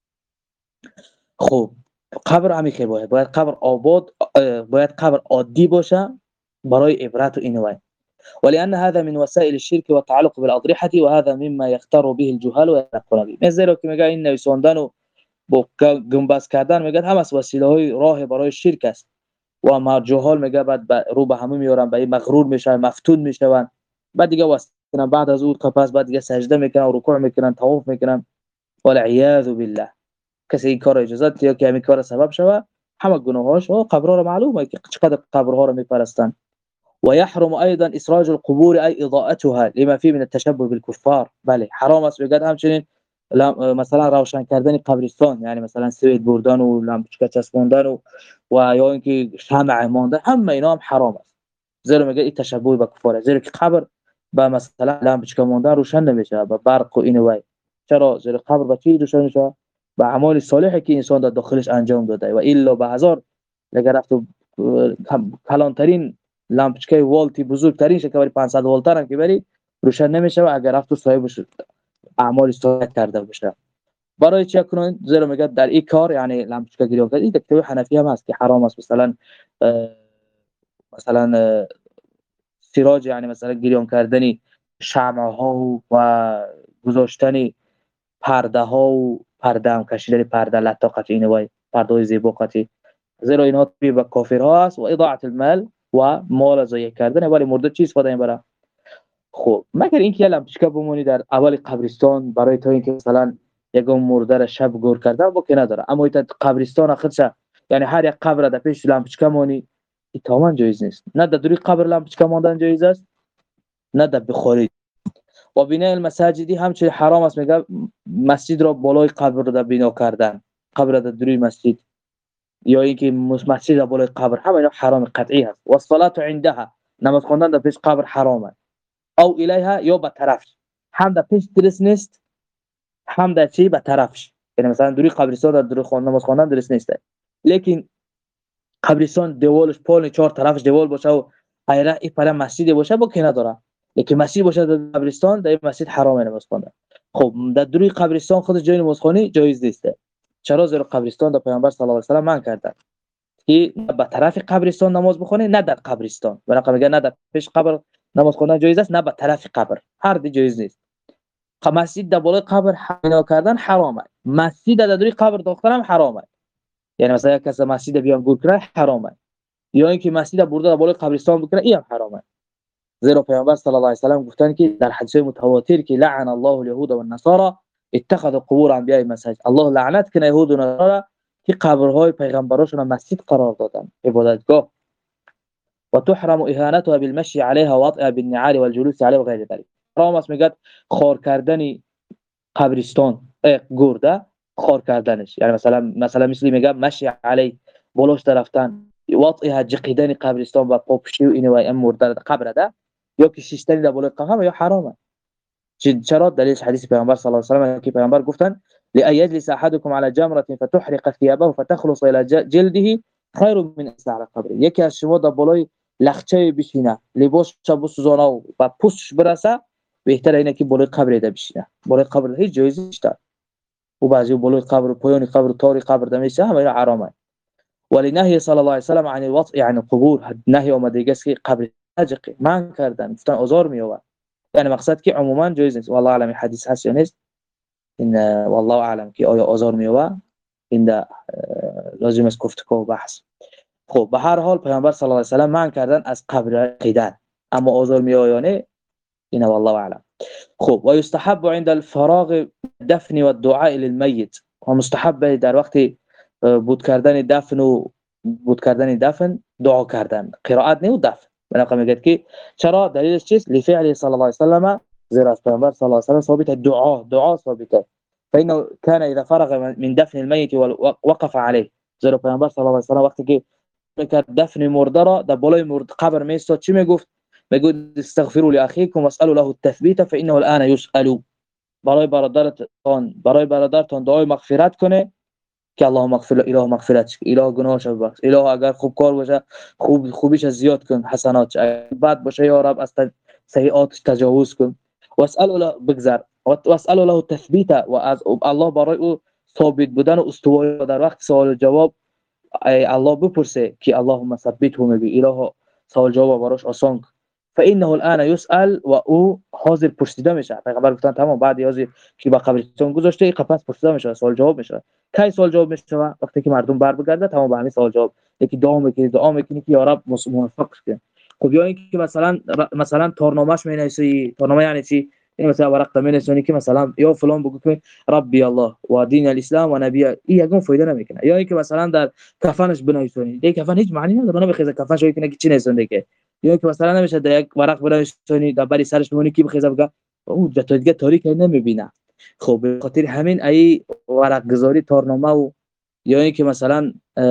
خب قبر همیشه باید باید قبر آباد، باید قبر عادی باشه برای عبرت و اینوای. ولأن هذا من وسائل الشرك والتعلق بالأضرحة وهذا مما يختار به الجهال ويقول به. مثلا که میگه این نویساندن و با گنبد کردن میگه هم از وسیله های راه برای شرک است و ما جهال میگه بعد رو به همه میارن، به مغرور میشن، مفتون میشن، بعد دیگه واسطه بعد از اون پس بعد دیگه سجده میکنن و رکوع میکنن، طواف میکنن. والعیاذ بالله. کسی این کار اجازه یا که همین کار سبب شوه همه گناهاش و قبرها رو معلومه که چقدر قبرها رو میپرستن. ويحرم ايضا اسراج القبور اي اضاءتها لما فيه من التشبه بالكفار. بله حرام است بگد همچنین مثلا روشن کردن قبرستان، یعنی مثلا سوید بردن و لامپچکا چسبوندن و و یا اینکه شمع ماندن، همه اینا هم حرام است، زیرا میگه این تشبه به کفار، زیرا که قبر با مثلا لامپچکا ماندن روشن نمیشه، با برق و اینوای. چرا؟ زیرا قبر با چی روشن میشه؟ با اعمال صالحی که انسان در داخلش انجام داده. و الا به هزار اگر رفت کلانترین لامپچکای والتی بزرگترین شه که بری پانصد والت هم که بری روشن نمیشه و اگر رفت صاحب اعمال صالح کرده باشه. برای چه کنون؟ زیرا میگه در این کار یعنی لامپچکا گیرون کردن، این کتاب حنفی هم هست که حرام است. مثلا مثلا سراج یعنی مثلا گیرون کردن شمع ها و گذاشتن پرده ها و پرده هم کشیدن پرده لطاقت اینوای پرده زیبا قطی، زیرا اینها به کافرها است و اضاعه المال و مال ضایع کردن. ولی مرده چیز فایده میبره. خب مگر اینکه لامپچکا بمونی در اول قبرستان برای تو اینکه مثلا یگم مرده را شب گور کرده با که نداره، اما ایت قبرستان خودش یعنی هر یک قبر در پیش لامپچکا مونی، این تمام جایز نیست. نه در دوری قبر لامپچکا ماندن جایز است، نه در بخاری. و بناء المساجدی همچنین حرام است، میگه مسجد را بالای قبر را بنا کردن، قبر در دوری مسجد یا اینکه مسجد بالای قبر، همه اینا حرام قطعی است. و الصلاه عندها، نماز خواندن در پیش قبر حرامه. او الیها، یا به طرفش، هم در پیش درست نیست هم در چی به طرفش، یعنی مثلا دوری قبرستان در دوری خواندن نماز خواندن درست نیست، لیکن قبرستان دیوالش پول چهار طرفش دیوال باشه و ایره ای پر مسجد باشه با که نداره، لیکن مسجد باشه در قبرستان در مسجد حرامه نماز خواندن. خب در دوری قبرستان خودش جای نماز خوانی جایز نیست. چرا؟ زیرا قبرستان در پیامبر صلی الله علیه و سلم منع کرده. که نه به طرف قبرستان نماز بخونه نه در قبرستان. برای میگه نه در پیش قبر نماز خوندن جایز است، نه به طرف قبر، هر دو جایز نیست. مسجد در بالای قبر بنا کردن حرامه، مسجد در دوری قبر داختن هم حرامه. یعنی مثلا یک کس مسجد بیان گور کنه حرامه، یا اینکه مسجد برده در بالای قبرستان بکنه این هم حرامه. زیرا پیامبر صلی الله علیه و آله گفتن که در حدیث متواتر که لعن الله اليهود والنصارى اتخذوا قبور انبیاء مساجد، الله لعنت کنه یهود و نصارا که قبرهای پیغمبراشون مسجد قرار دادن، عبادتگاه. و تحرم اهانتها بالمشي عليها وطئها بالنعال والجلوس عليها وغير ذلك. حرام است میگه خار کردن قبرستان گرده، خار کردنش، یعنی مثلا مثلا مثل میگه مشی علی بالاش رفتن، وطئها جقیدن قبرستان و پاپشی و اینو و مرده قبر ده، یا که شیشتن در بالای قبر یا حرامه. چرا؟ دلیل حدیث پیامبر صلی الله علیه و آله که پیامبر گفتن لأيجلس احدكم على جمرة فتحرق ثيابه فتخلص الى جلده خیر من استعر قبر. یکی از شما در بالای لخچه بشینه، لباس بسوزانه و پوستش برسه، بهتر اینه که بالای قبر ده بشینه. بالای قبر هیچ جایزی نیست. و بعضی بالای قبر، پایان قبر، تاری قبر ده میشه، همه حرامه. ولی نهی صلی الله علیه و آله عن الوطء عن القبور، نهی اومده است که قبر نجقی من کردن، گفتن آزار میآورد. یعنی مقصد که عموما جایز نیست. والله اعلم حدیث هست یا نیست، این والله اعلم که آیا آزار میآورد، این ده لازم است گفتگو و بحث. خب به هر حال پیامبر صلی الله علیه و آله من کردن از قبر قیدن، اما آزار میآید این والله اعلم. خب و یستحب عند الفراغ دفن و الدعاء للمیت، و مستحب در وقت بود کردن دفن و بود کردن دفن دعا کردن، قرائت نه و دفن. بنابراین میگه که چرا؟ دلیلش چیست؟ لفعل صلی الله علیه و آله، زیرا پیامبر صلی الله علیه و آله ثابت دعا دعا ثابته، فانه كان اذا فرغ من دفن الميت وقف عليه. زیرا پیامبر صلی الله علیه و آله وقتی که میکرد دفن مرده را در بالای مرد قبر میستاد چی میگفت؟ میگفت استغفروا لاخيكم واسالوا له التثبيت فانه الان يسال. برای برادرتان برای برادرتان دعای مغفرت کنه که اللهم اغفر له، اله مغفرت، اله گناهش ببخش، اله اگر خوب کار باشه خوب خوبیش زیاد کن، حسنات بعد باشه یا رب از سیئات تجاوز کن. واسالوا له بگذر واسالوا له التثبيت، و از الله برای او ثابت بودن و استوایی در وقت سوال و جواب الله بپرسه که اللهم ثبته، میگه اله سوال جواب براش آسان، فانه الان يسال، و او حاضر پرسیده میشه. پیغمبر گفتن تمام بعد یازی که با قبرستان گذاشته قفس پرسیده میشه، سوال جواب میشه. کی سوال جواب میشه؟ وقتی که مردم بر بگرده تمام به همین سوال جواب، یکی دعا میکنه دعا میکنه که یا رب موفق کنه. خب یا اینکه مثلا مثلا تورنمهش مینویسی، تورنمه یعنی چی؟ این مثلا ورق مینویسونی که مثلا یا فلان بگو که ربی الله و دین الاسلام و نبی، این یگون فایده نمیکنه. یا اینکه مثلا در کفنش بنویسونی، دیگه کفن هیچ معنی نداره، نمیخواد کفنش رو کنه که چی نویسنده که، یا که مثلا نمیشه در یک ورق بنویسونی در بری سرش بمونی کی بخیزه بگه او جتا دیگه تاریک نمیبینه. خب به خاطر همین ای ورق گذاری تورنمه و یا اینکه مثلا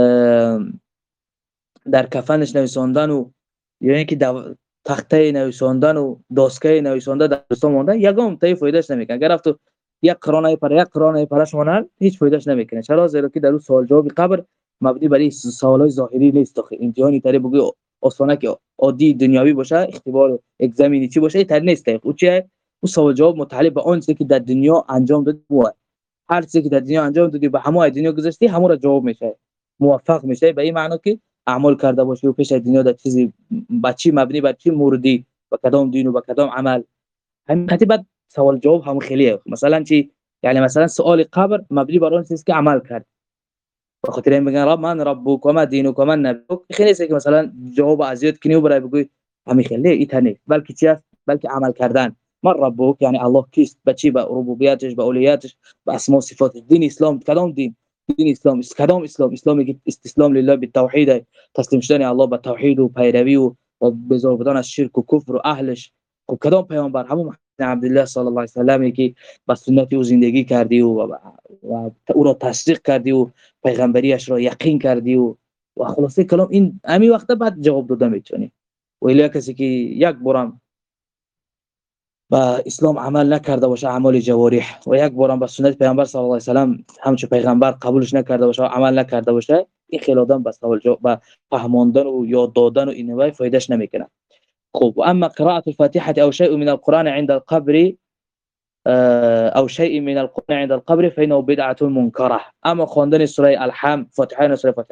در کفنش نویساندن و یا اینکه تخته نویساندن و داسکه نویساندن در دستم مونده، یگام تای فایدهش نمیکنه. اگر رفت یک قرانه پر یک قرانه پرش مونن هیچ فایدهش نمیکنه. چرا؟ زیرا که در اون سوال جواب قبر مبنی بر سوالای ظاهری نیست. امتحانی تری بگی آسانه که عادی دنیوی باشه، اختبار اگزمینی چی باشه، تر نیست. او چیه؟ اون سوال جواب متعلق به اون چیزی که در دنیا انجام دادی، هر چیزی که در دنیا انجام دادی به همه دنیا گذاشتی همون را جواب میشه، موفق میشه. به این معنی که اعمال کرده باشی و پیش دنیا در چیزی بچی مبنی بر چی موردی و کدام دین و با کدام عمل، همین خاطر سوال جواب هم خیلیه. مثلا چی؟ یعنی مثلا سوال قبر مبنی بر اون چیزی که عمل کرد، به خاطر این میگن رب من ربک و ما دینک و من نبیک. خیلی نیست که مثلا جواب ازیاد کنی و برای بگوی همین خیلی ایت نه، بلکه چی است؟ بلکه عمل کردن. من ربک یعنی الله کیست، به چی؟ به ربوبیتش، به اولویتش، به اسماء و صفاتش. دین اسلام کدام دین؟ دین اسلام کدام اسلام؟ اسلامی که استسلام لله بالتوحید، تسلیم شدن الله به توحید و پیروی و بزرگ بودن از شرک و کفر و اهلش. خب کدام پیامبر؟ همون محمد عبدالله صلی الله علیه و آله که با سنت او زندگی کردی و, و, و او را تصدیق کردی و پیغمبریش را یقین کردی و و خلاصه کلام این همین وقت بعد جواب داده میتونی. و الی کسی که یک بارم با اسلام عمل نکرده باشه، اعمال جوارح، و یک بارم با سنت پیامبر صلی الله علیه و آله همچون پیغمبر قبولش نکرده باشه، عمل نکرده باشه، این خیلی آدم بس سوال جواب با فهماندن و یاد دادن و اینوای فایدهش نمیکنه. خب و اما قراءة الفاتحه او شيء من القرآن عند القبر او شيء من القرآن عند القبر فانه بدعه منكره. اما خواندن سوره الحمد، فاتحه، سوره فاتحه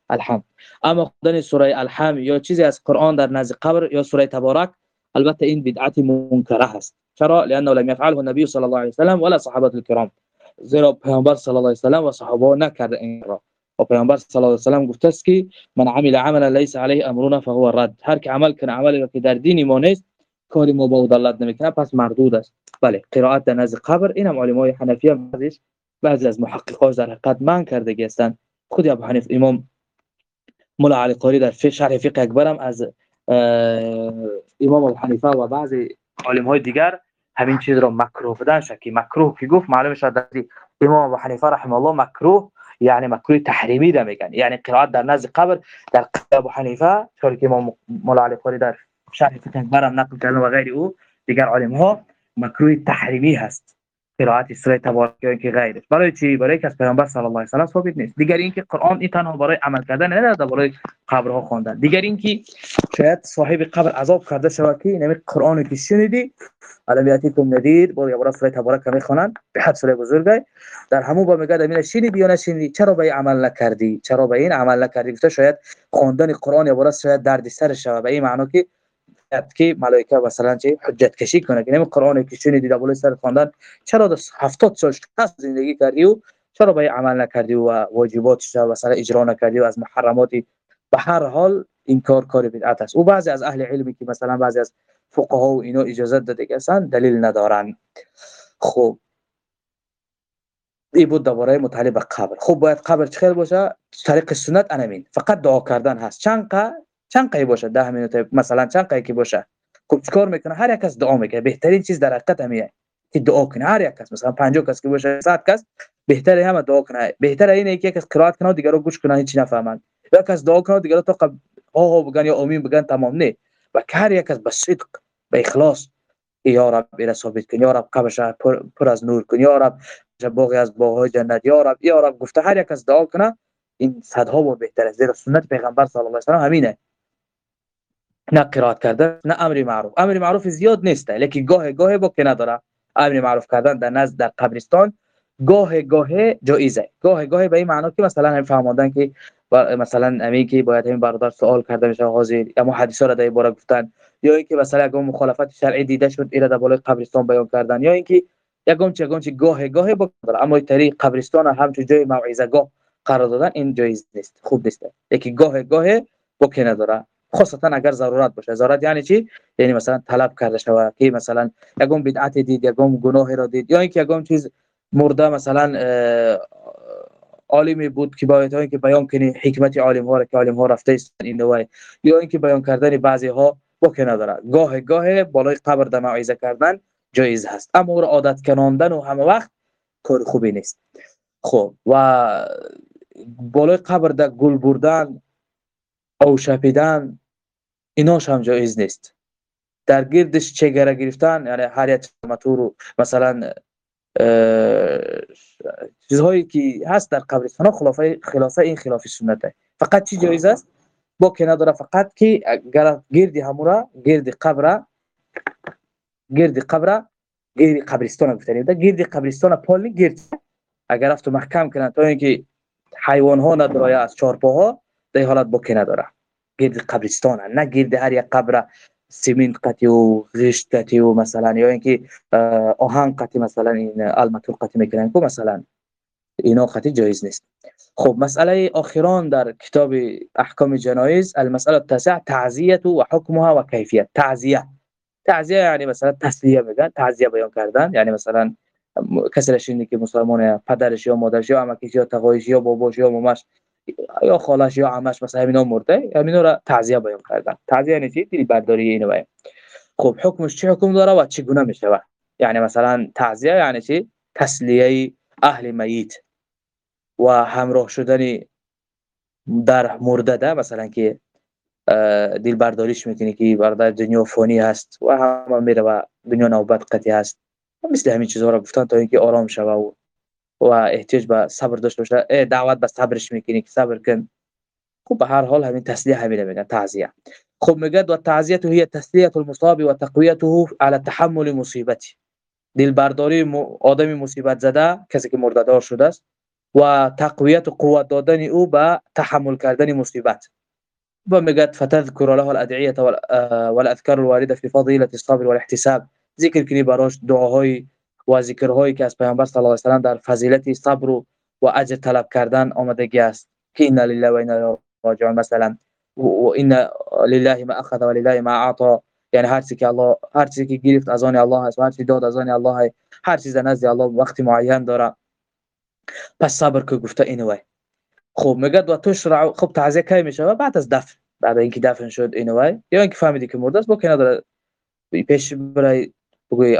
الحمد. اما خوندن سوره الحمد یا چیزی از قرآن در نزد قبر یا سوره تبارک، البته این بدعت منکره است. چرا؟ لانه لم يفعله النبي صلی الله علیه و سلم ولا صحابه الكرام، زیرا پیامبر صلی الله علیه و سلم و صحابه نکرده این را. و پیامبر صلی الله علیه و سلم گفته است که من عمل عملا لیس علیه امرنا فهو رد، هر که عمل کنه عملی که در دین ما نیست، کاری ما با دلالت نمیکنه، پس مردود است. بله، قرائت در نزد قبر اینم علمای حنفی هم بعضیش بعضی از محققان در حقیقت من کرده هستند. خود ابو حنیفه امام مولا علی قاری در شرح فقه اکبر هم از امام ابو حنیفه و بعضی علمای دیگر همین چیز را مکروه بدانش که مکروه که گفت معلومه شد در امام ابو حنیفه رحمه الله مکروه یعنی مکروه تحریمی ده میگن، یعنی قرائت در نزد قبر در قبر ابو حنیفه، چون که امام مولا علی قاری در شرح فقه اکبر هم نقل کردن و غیر او دیگر علمها مکروه تحریمی هست قرائت سوره تبارک که غیرش. برای چی؟ برای که از پیامبر صلی الله علیه و سلم ثابت نیست. دیگر اینکه قرآن این تنها برای عمل کردن نه، در برای قبرها خواندن. دیگر اینکه شاید صاحب قبر عذاب کرده شود که نمی قرآنی که شنیدی علم یاتیکم نذیر با یا سوره تبارک میخوانند به حد سوره بزرگه، در همون با میگه امین شنیدی یا نشنیدی، چرا به این عمل نکردی، چرا به این عمل نکردی؟ گفته شاید خواندن قرآن یا برای شاید درد سر شود، به این معنی که که ملائکه مثلا چه حجت کشی کنه که نمی قرآنی که شنیدی در بالای سر خواندن چرا هفتاد سال زندگی کردی و چرا به عمل نکردی و واجباتش مثلا اجرا نکردی و از محرماتی. به هر حال این کار کار بدعت است. و بعضی از اهل علمی که مثلا بعضی از فقها و اینا اجازه داده که اصلا دلیل ندارن. خب این بود درباره متعلق به قبر. خب باید قبر چخیل باشه؟ طریق سنت انمین فقط دعا کردن هست. چند قه چند قه باشه؟ ده مینوت مثلا چند قه کی باشه؟ خب چیکار میکنه؟ هر یک کس دعا میکنه. بهترین چیز در حقیقت همیه که دعا کنه. هر یک کس مثلا پنجاه کس که باشه صد کس بهتره همه دعا کنه. بهتره اینه که یک کس قرائت کنه دیگرو گوش کنه هیچ نفهمن، یک کس دعا کنه دیگرو تا ها ها بگن یا آمین بگن تمام نه. و هر یک کس به صدق به اخلاص یا رب الى ثابت کن، یا رب قبرش پر, پر از نور کن، یا رب باغی از باغ‌های جنت، یا رب یا رب گفته هر یک از دعا کنه این صدها بار بهتر است. زیرا سنت پیغمبر صلی الله علیه و سلم همینه، نه قرائت کردن نه امر معروف. امر معروف زیاد نیست لیکن گاه گاه با که نداره. امر معروف کردن در نزد در قبرستان گاه گاه جایزه، گاه گاه به این معنی که مثلا هم فهمیدن که مثلا امین که باید همین برادر سوال کرده میشه حاضر، اما حدیثا را در باره گفتن، یا اینکه مثلا اگه مخالفت شرعی دیده شد اینا در بالای قبرستان بیان کردن، یا اینکه یگام چه یگام چه گاه گاه با اما طریق قبرستان هم تو جای موعظه گاه قرار دادن این جایز نیست، خوب نیست. یکی گاه گاه با که نداره، خاصتا اگر ضرورت باشه. ضرورت یعنی چی؟ یعنی مثلا طلب کرده شود که مثلا یگام بدعت دید، یگام گناه را دید، یا اینکه یگام چیز مرده مثلا عالمی بود که باید ها که بیان کنی حکمت عالم ها را که عالم ها رفته است این دوای، یا اینکه بیان کردن بعضی ها با که نداره. گاه گاه بالای قبر در موعظه کردن جایز هست، اما او را عادت کناندن و همه وقت کار خوبی نیست. خب و بالای قبر در گل بردن او شپیدن ایناش هم جایز نیست. در گردش چگره گرفتن یعنی هر یک ماتورو مثلا چیزهایی که هست در قبرستان خلاف خلاف این خلاف سنته. فقط چی جایز است؟ با که نداره فقط که گردی همورا گردی قبر گردی قبر گردی قبرستان گفتنیم ده گردی قبرستان پال گرد اگر رفت محکم کنن تا اینکه حیوان ها نداره از چارپاها در حالت با که نداره. گرد قبرستان نه گرد هر یک قبر سیمنت قطی و غشت قطی و مثلا یا اینکه آهن قطی مثلا این الماتور قطی میکنن که مثلا اینا قطی جایز نیست. خب مسئله آخران در کتاب احکام جنایز المسئله التاسعه تعزیه و حکمها و کیفیت. تعزیه تعزیه یعنی مثلا تسلیه میگن، تعزیه بیان کردن یعنی مثلا کسی رشینی که مسلمانه پدرش یا مادرش یا عمکش یا تقایش یا باباش یا مامش یا خالش یا عمش مثلا همینا مرده، همینا را تعزیه بیان کردن. تعزیه یعنی چی؟ دل برداری اینو بیان. خب حکمش چه حکم داره و چگونه میشه؟ یعنی مثلا تعزیه یعنی چی؟ تسلیه اهل میت و همراه شدن در مرده ده، مثلا که دل برداریش میکنه که برادر دنیا فانی هست و همه میره و دنیا نوبت قطعی هست، مثل همین چیزها را گفتن تا اینکه آرام شوه و و احتیاج به صبر داشته باشه، دعوت به صبرش میکنی که صبر کن. خب به هر حال همین تسلیه همین میگن تعزیه. خب میگه و تعزیه هي تسلیه المصاب و تقویته على تحمل مصیبته. دل برداری آدمی مصیبت زده، کسی که مرده دار شده است و تقویت و قوت دادن او به تحمل کردن مصیبت. و میگه فتذكر له الادعیه والاذکار الوارده في فضیلة الصبر والاحتساب، ذکر کنی براش دعاهای و ذکرهایی که از پیامبر صلی الله علیه و سلم در فضیلت صبر و اجر طلب کردن آمدگی است که ان لله و انا الیه راجعون، مثلا و ان لله ما اخذ و لله ما اعطى، یعنی هر چیزی که الله هر چیزی که گرفت از آن الله است و هر چیزی داد از آن الله، هر چیز نزد الله وقت معین داره، پس صبر که گفته اینو. خب میگه و تشرع، خب تعزیه کی میشه؟ بعد از دفن، بعد اینکه دفن شد اینو، یا اینکه فهمیدی که مرده است، با که نداره پیش برای بگوی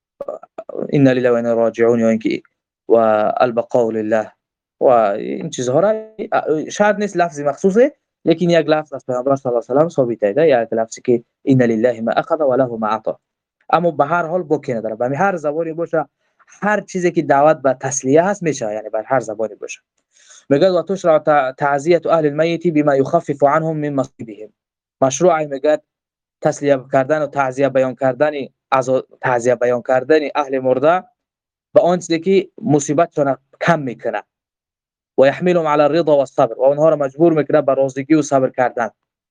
ان لله و انا راجعون، یا اینکه و البقاء لله و این چیزها را شاید نیست لفظی مخصوصه، لیکن یک لفظ از پیامبر صلی الله علیه و سلم ثابت ده، یک لفظی که ان لله ما اخذ و له ما اعطى. اما به هر حال با که نداره، به هر زبانی باشه، هر چیزی که دعوت به تسلیه هست میشه، یعنی بر هر زبانی باشه. میگه و تشرع تعزیه اهل المیت بما یخفف عنهم من مصیبهم، مشروع میگه تسلیه کردن و تعزیه بیان کردن از تعزیه بیان کردن اهل مرده به آن چیزی که مصیبتشون کم میکنه و یحملهم علی الرضا والصبر، و اونها را مجبور میکنه به راضیگی و صبر کردن.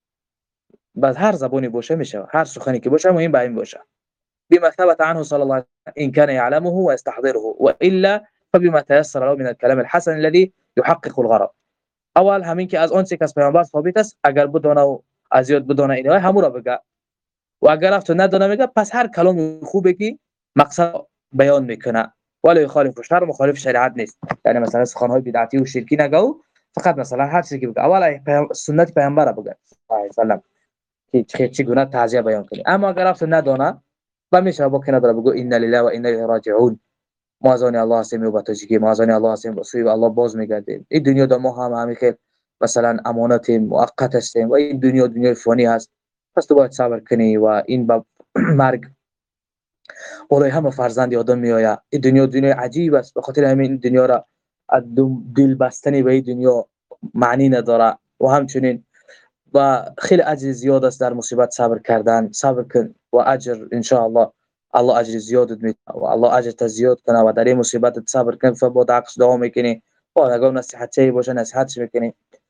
بعد هر زبانی باشه میشه، هر سخنی که باشه مهم به این باشه. بما ثبت عنه صلى الله عليه وسلم ان كان يعلمه ويستحضره والا فبما تيسر له من الكلام الحسن الذي يحقق الغرض. اول همین که از اون چیزی که از پیامبر ثابت است اگر بدونه و ازیاد بدونه اینو همون را بگه، و اگر افت ندونه میگه پس هر کلام خوبه که مقصد بیان میکنه ولی خالف شرع مخالف شریعت نیست، یعنی مثلا سخنهای بدعتی و شرکی نگو، فقط مثلا هر چیزی که بگه اول پیام سنت پیامبر بگه صلی الله علیه و سلم که چگونه تعزیه بیان کنی. اما اگر افت ندونه و میشه با که نداره بگو ان لله و انا الیه راجعون، ما از آن الله هستیم و به تجگی، ما از آن الله هستیم و سوی الله باز میگردیم. این دنیا در ما هم همین که مثلا امانت موقت هستیم و این دنیا دنیای فانی هست، پس تو باید صبر کنی و این با مرگ اولای همه فرزند آدم میآید. این دنیا دنیای عجیب است، به خاطر همین دنیا را دل بستنی به این دنیا معنی نداره و همچنین و خیلی اجر زیاد است در مصیبت صبر کردن. صبر کن و اجر ان شاء الله الله اجر زیاد میده و الله اجر زیاد کنه و در این مصیبت صبر کن فبود عکس دوام میکنی و اگر نصیحت چه باشه نصیحت میکنی.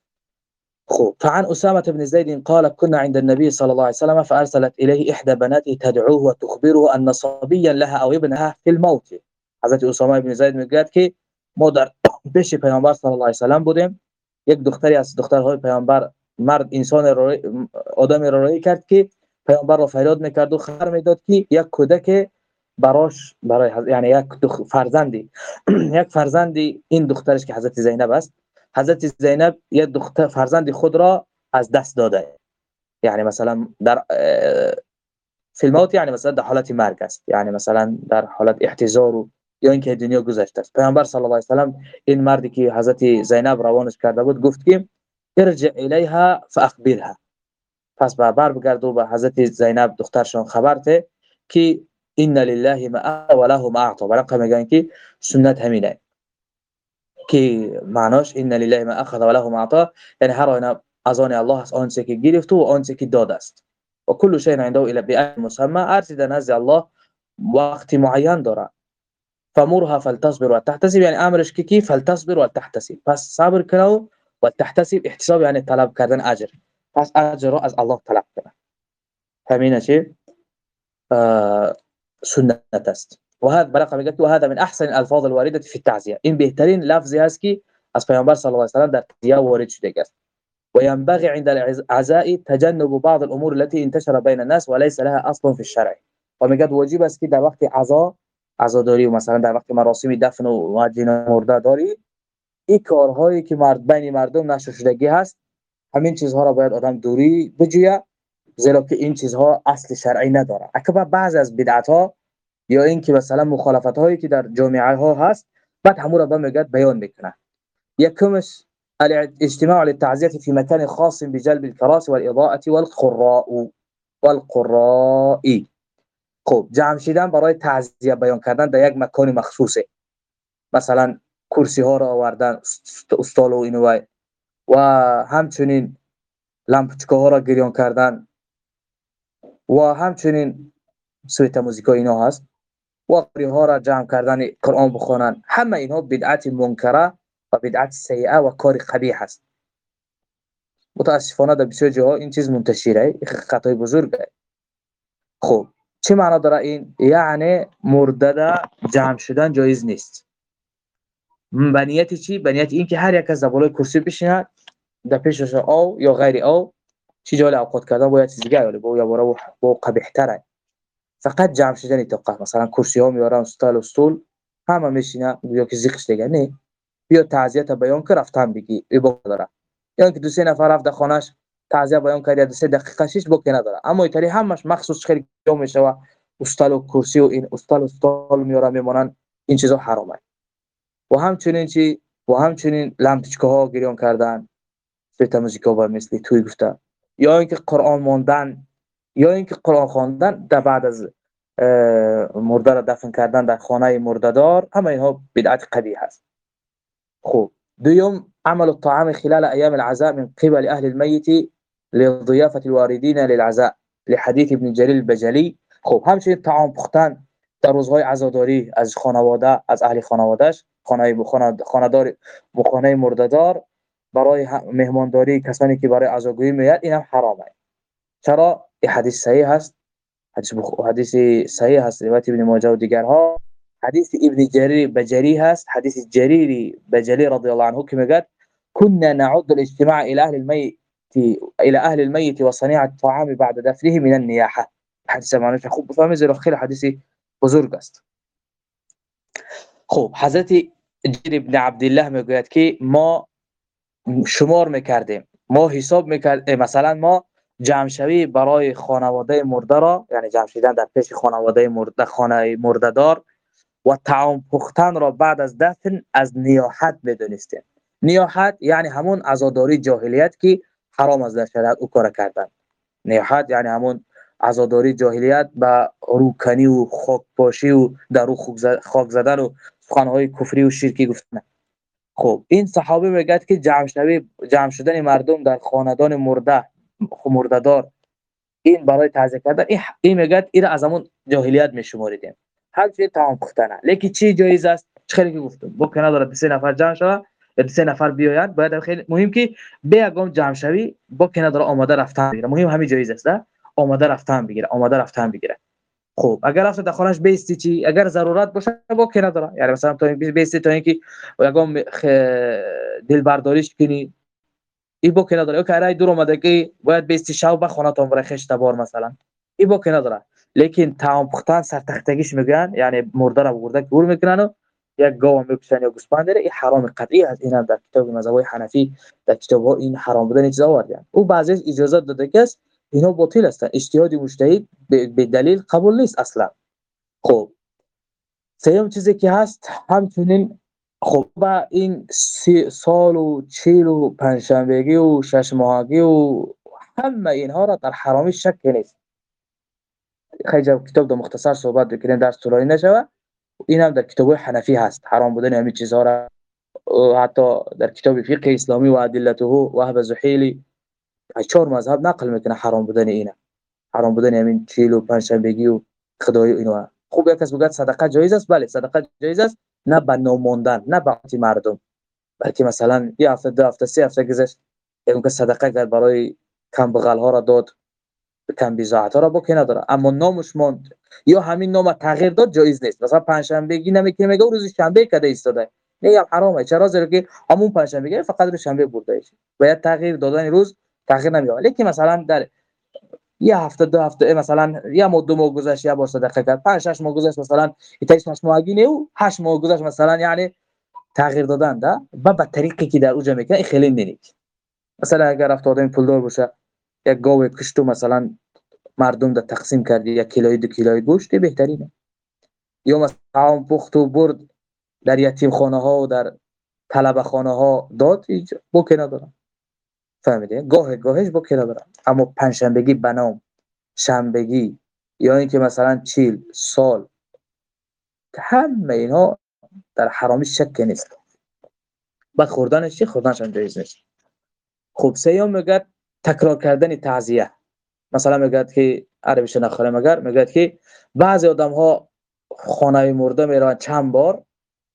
خب فعن أسامة بن زيد قال كنا عند النبي صلى الله عليه وسلم فأرسلت إليه إحدى بناته تدعوه وتخبره أن صبيا لها أو ابنها في الموت. حضرت أسامة بن زید میگوید که ما در پیش پیامبر صلی الله علیه و سلم بودیم، یک دختری از دخترهای پیامبر مرد انسان را آدم را رای کرد که پیامبر را فریاد میکرد و خبر میداد که یک کودک براش برای یعنی یک فرزندی یک فرزندی این دخترش که حضرت زینب است، حضرت زینب یک دختر فرزند خود را از دست داده، یعنی مثلا در فیلمات یعنی مثلا در حالت مرگ است، یعنی مثلا در حالت احتضار و یا اینکه دنیا گذشته است. پیامبر صلی الله علیه و سلم این مردی که حضرت زینب روانش کرده بود گفت که ارجع الیها فاخبرها، پس با بر بگرد و به حضرت زینب دخترشون خبر ده که ان لله ما اعطى و له ما اعطى. برای میگن که سنت همینه که معناش ان لله ما اخذ و له ما اعطى، یعنی هر آن از آن الله است، آن چه که گرفت و آن چه که داد است و کل شیء عنده الی بأجل مسمى، هر چیز نزد الله وقت معین داره. فمرها فلتصبر وتحتسب، یعنی امرش که کی فلتصبر وتحتسب، پس صبر کنه و تحتسب، احتساب یعنی طلب کردن اجر، پس اجر را از الله طلب کنه. همینه چه سنت است. و هذا برقم میگه و هذا من احسن الالفاظ الوارده في التعزيه، این بهترین لفظی است که از پیامبر صلی الله علیه و سلم در تعزیه وارد شده است. و ينبغي عند العزاء تجنب بعض الامور التي انتشر بين الناس وليس لها اصل في الشرع. و میگه واجب است که در وقت عزا عزاداری و مثلا در وقت مراسم دفن و جنازه مرده داری، این کارهایی که مرد بین مردم نشر شدگی هست، همین چیزها را باید آدم دوری بجوید، زیرا که این چیزها اصل شرعی نداره. اکبر بعض از بدعت ها یا این که مثلا مخالفت هایی که در جامعه ها هست بعد همون را میگه بیان میکنه. یکمش الاجتماع للتعزیه في مكان خاص بجلب الكراسي والاضاءه والقراء والقراء. خب جمع شدن برای تعزیه بیان کردن در یک مکان مخصوصه، مثلا کرسی ها را آوردن، استال و اینو و همچنین لامپچکه ها را گریان کردن و همچنین سویت موزیکا اینا هست و قاری ها را جمع کردن قرآن بخوانن، همه اینها بدعت منکره و بدعت سیئه و کار قبیح است. متاسفانه در بسیار جاها این چیز منتشره، خطای بزرگه. خب چه معنا داره این؟ یعنی مرده جمع شدن جایز نیست. به نیت چی؟ به نیت این که هر یک از بالای کرسی بشیند، در پیشش او یا غیر او چی جای اوقات کردن باید چیز دیگه ولی با یا برای با قبیح تره. فقط جمع شدن اتفاق، مثلا کرسی ها میارن استال و استول همه میشینه یا که زیقش دیگه نه بیا تعزیت بیان که رفتن بگی ای با داره، یا اینکه دو سه نفر رفت خانه‌اش تعزیت بیان کرد دو سه دقیقه شش با که نداره. اما اینطوری همش مخصوص خیلی جا میشه و استال و کرسی و این استال و استال میارن میمونن، این چیزا حرامه. و همچنین چی و همچنین لمپچکه ها گریان کردن، سویت موزیکا بر مثل توی گفته، یا اینکه قرآن ماندن، یا اینکه قرآن خواندن در بعد از مرده را دفن کردن در خانه مرده‌دار، همه اینها بدعت قبیح است. خب دوم عمل الطعام خلال ايام العزاء من قبل اهل الميت لضيافه الواردين للعزاء لحديث ابن جرير البجلي. خب همچنین طعام پختن در روزهای عزاداری از خانواده، از اهل خانواده‌اش، خانه خانه‌دار خانه مرده‌دار برای مهمانداری کسانی که برای عزاگویی میاد، این هم حرامه. چرا؟ این حدیث صحیح است، حدیث بخ... حدیث صحیح است روایت ابن ماجه و دیگرها. حدیث ابن جرير بجلی هست، حدیث جرير بجلی رضی الله عنه که میگه كنا نعد الاجتماع الى اهل الميت الى اهل الميت وصنيعه الطعام بعد دفنه من النياحه. حدیث معنیش خوب بفهمید زیرا خیلی حدیث بزرگ است. خب حضرت جرير ابن عبدالله میگوید که ما شمار میکردیم، ما حساب میکردیم، مثلا ما جمع شوی برای خانواده مرده را، یعنی جمع شدن در پیش خانواده مرده، خانه مرده دار و طعام پختن را بعد از دفن از نیاحت بدونستیم. نیاحت یعنی همون عزاداری جاهلیت که حرام از در شریعت او کار کردن. نیاحت یعنی همون عزاداری جاهلیت با روکنی و خاکپاشی و در رو خاک زدن و سخنهای کفری و شرکی گفتن. خب این صحابه میگه که جمع شوی جمع شدن مردم در خاندان مرده مرده دار این برای تعزیه کردن، این, این میگه این از همون جاهلیت میشماریدیم. همچنین طعام پختنه، لیکن چی جایز است؟ خیلی که گفتم با که نداره سه نفر جمع شوه یا سه نفر بیاید، باید خیلی مهم که به یگام جمع شوی با که نداره آماده رفتن بگیره. مهم همین جایز است، آماده رفتن بگیره، آماده رفتن بگیره. خب اگر رفت در خانه‌اش بیستی چی، اگر ضرورت باشه با که نداره، یعنی مثلا تو بیستی تا اینکه یگام دل برداریش کنی ای با که نداره، که رای دور اومده که باید بیستی شو به خانه تون برای خشت بار مثلا، ای با که نداره. لیکن طعام پختن سر تختگیش میگن، یعنی مرده را برده گور میکنن و یک گاو میکشن یا گوسفند داره، این حرام قطعی است. اینا در کتاب مذهب حنفی در کتاب‌ها این حرام بودن چیزا آوردن. او بعضی اجازه داده که اینا باطل است، اجتهاد مجتهد به دلیل قبول نیست اصلا. خب سوم چیزی که هست همچنین، خب با این سی سال و چهل و پنجشنبهگی و شش ماهگی و همه اینها را در حرامی شک نیست. خیلی کتاب دو مختصر صحبت بکنیم درس طولانی نشوه. این هم در کتاب حنفی هست، حرام بودن همین چیزها را. حتی در کتاب فقه اسلامی و ادلته وهب زحیلی چهار مذهب نقل میکنه حرام بودن اینا، حرام بودن همین چهل و پنجشنبهگی و خدای اینا. خوب یک کس بگه صدقه جایز است، بله صدقه جایز است، نه به ناموندن، نه به مردم، بلکه مثلا یه هفته دو هفته سه هفته گذشت اون که صدقه کرد برای کم بغل ها را داد، کم بیزاعت ها را با که نداره، اما نامش ماند یا همین نام تغییر داد جایز نیست. مثلا پنجشنبهگی نمیگه، میگه روز شنبه کده ایستاده، میگم حرامه. چرا؟ زیرا که همون پنجشنبهگی فقط روز شنبه برده ایش، باید تغییر دادن روز تغییر نمیاد. لیکن مثلا در یه هفته دو هفته مثلا یه ماه دو ماه گذشت یا با صدقه کرد، پنج شش ماه گذشت مثلا ایتاش مش ماهگی نه هشت ماه گذشت مثلا، یعنی تغییر دادن ده با به طریقی که در اوجا میکنه خیلی نینیک. مثلا اگر رفت آدم پولدار باشه یک گاو کشت و مثلا مردم ده تقسیم کردی یک کیلوی دو کیلوی گوشت بهترینه. یا مثلا پخت و برد در یتیم خانه ها و در طلبه خانه ها داد، با که ندارم. فهمیدین؟ گاه گاهش با که ندارم. اما پنجشنبهگی بنام شنبهگی یا اینکه مثلا چیل سال، همه اینا در حرامی شک نیست. بعد خوردنش چی؟ خوردنش هم جایز نیست. خب سیام میگه تکرار کردن تعزیه. مثلا میگه که عربیش نخوره، مگر میگه که بعضی آدم ها خانه مرده میرن چند بار،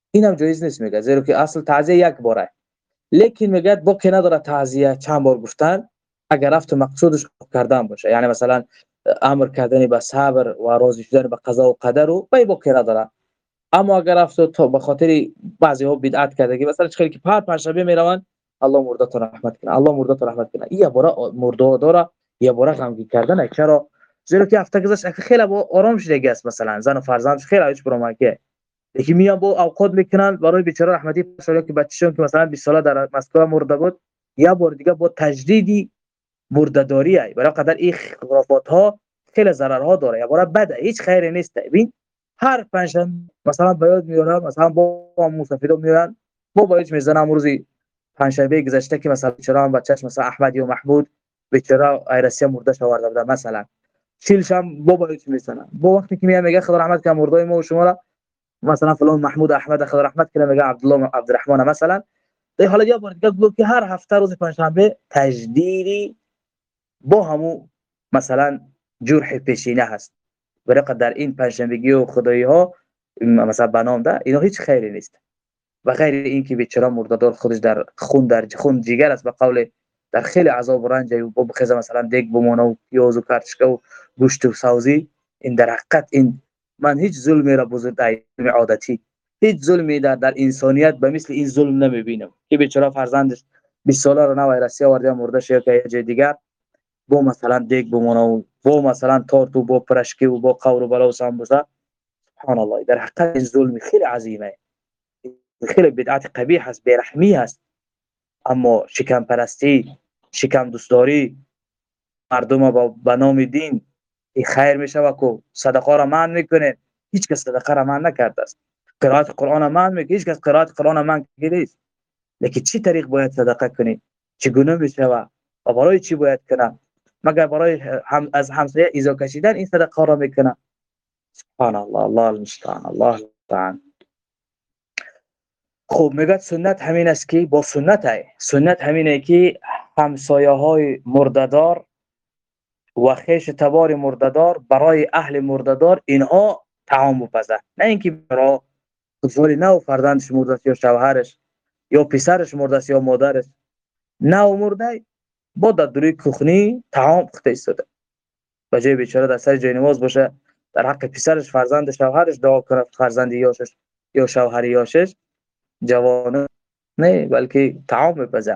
اینم جایز نیست میگه، زیرا که اصل تعزیه یک باره. لیکن میگه با که نداره تعزیه چند بار گفتن اگر رفت مقصودش کردن باشه، یعنی مثلا امر کردن به صبر و راضی شدن به قضا و قدر و بای با که نداره. اما اگر رفت تو به خاطر بعضی ها بدعت کرده، مثلا چه که هر پنجشنبه میروند الله مردات رحمت کنه، الله مردات رحمت کنه، یه بار مردا داره، یه بار غمگین کردن. چرا؟ زیرا که هفته گذشت خیلی با آرام شده است، مثلا زن و فرزندش خیلی هیچ برامکه، یکی میان با اوقات میکنن برای بیچاره رحمتی پسر که بچه‌شون که مثلا بیست ساله در مسکو مرده بود، یا بار دیگه با تجدیدی مرده‌داری ای برای قدر این خرافات ها خیلی ضرر ها داره، یا برای بده، هیچ خیری نیست. ببین هر پنجشنبه مثلا بیاد میارن، مثلا با مسافرا میارن با باج میزنن روزی پنجشنبه گذشته که مثلا بیچاره هم بچه‌ش مثلا احمدی و محمود بیچاره ایرسی مرده شو ورده بودن، مثلا چیلش هم با باج میزنن. با وقتی که میاد میگه خدا رحمت کنه مردای ما و شما را، مثلا فلان محمود احمد خدا رحمت کنه میگه عبدالله عبدالرحمن مثلا. در حالا یا بار دیگه گفت که هر هفته روز پنجشنبه تجدیدی با همو مثلا جرح پیشینه هست، برای در این پنجشنبگی و خدایی ها مثلا بنام ده اینا هیچ خیری نیست. و غیر این که بیچاره مرده‌دار خودش در خون در خون جگر است، به قول در خیلی عذاب و رنج و بخزه مثلا دیگ بمونه و پیاز و کارچکه و گوشت و سوزی. این در حقیقت این من هیچ ظلمی را بزرگ عادتی، هیچ ظلمی در در انسانیت به مثل این ظلم نمیبینم که بیچاره فرزندش بیست ساله رو نوای رسی آورده مرده شه که یه جای دیگر با مثلا دیگ بمونه و با مثلا تارت و با پرشکی و با قور و بلا و سامبوسه. سبحان الله، در حقیقت این ظلم خیلی عظیمه، خیلی بدعت قبیح است، بیرحمی است. اما شکم پرستی، شکم دوستداری مردم با به نام دین این خیر میشه و کو صدقه را منع میکنه، هیچ کس صدقه را منع نکرده است. قرائت قرآن منع میکنه، هیچ کس قرائت قرآن منع نیست. لیکن چی طریق باید صدقه کنی؟ چگونه میشه و برای چی باید کنه؟ مگر برای هم از همسایه ایزا کشیدن این صدقه را میکنه؟ سبحان الله، الله المستعان، الله المستعان. خب میگه سنت همین است که با سنت های سنت همینه که همسایه های مرددار و خیش تبار مرددار برای اهل مرددار اینها طعام بپزه، نه اینکه برای طفل نو فرزندش مرده است یا شوهرش یا پسرش مرده است یا مادرش نو مرده با دادوری کخنی طعام پخته ایستاده، بجای بیچاره در سر جای نماز باشه در حق پسرش فرزند شوهرش دعا کنه فرزند یاشش یا شوهر یاشش جوانه، نه بلکه طعام بپزه،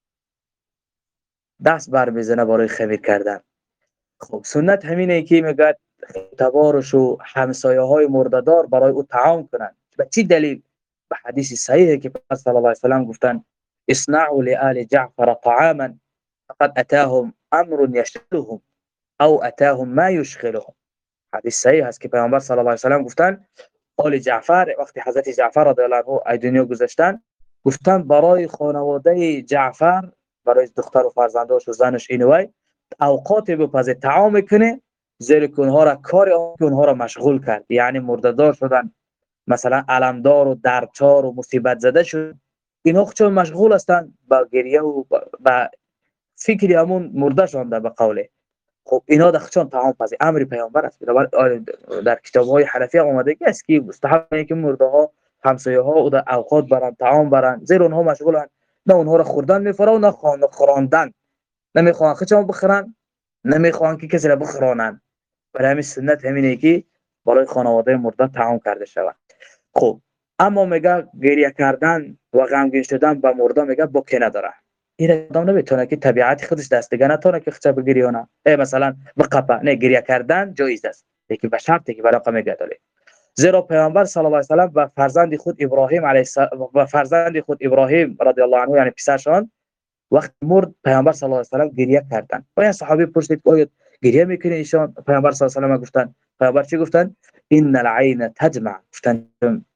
دست بر میزنه برای خمیر کردن. خب سنت همینه که میگه تبارش و همسایه های مرددار برای او طعام کنن. به چی دلیل؟ به حدیث صحیحه که پیامبر صلی الله علیه و سلم گفتن اصنعوا لآل جعفر طعاما فقد اتاهم امر یشغلهم او اتاهم ما یشغلهم. حدیث صحیح است که پیامبر صلی الله علیه و سلم گفتن آل جعفر وقتی حضرت جعفر رضی الله عنه از دنیا گذشتن، گفتن برای خانواده جعفر، برای دختر و فرزنداش و زنش اینوای اوقات بپزه طعام کنه، زیر که اونها را کار اونها را مشغول کرد، یعنی مرده‌دار شدن، مثلا علمدار و درچار و مصیبت زده شد، اینا چون مشغول هستند با گریه و با فکر همون مرده شونده به قوله. خب اینا دخچان طعام پزی امر پیامبر است. در کتاب‌های حنفی آمده است که مستحب است که مرده‌ها همسایه‌ها و در اوقات برن طعام برن، زیرا اونها مشغولن، نه اونها را خوردن میفره و نه خواندن، نمیخوان خودشون بخورن، نمیخوان که کسی را بخورانن. برای همین سنت همینه که برای خانواده مرده طعام کرده شود. خب اما میگه گریه کردن و غمگین شدن به مرده میگه با کی نداره. این آدم نمیتونه که طبیعت خودش دست دیگه نتونه که خچه بگیره نه، ای مثلا بقپه، نه گریه کردن جایز است لیکن به شرطی که برای میگه داره. زیرا پیامبر صلی الله علیه و سلم و فرزند خود ابراهیم علیه السلام و فرزند خود ابراهیم رضی الله عنه یعنی پسرشان وقت مرد پیامبر صلی الله علیه و سلم گریه کردن و یا صحابی پرسید آیا گریه میکنه ایشان؟ پیامبر صلی الله علیه و سلم گفتن، پیامبر چی گفتن؟ ان العین تدمع، گفتن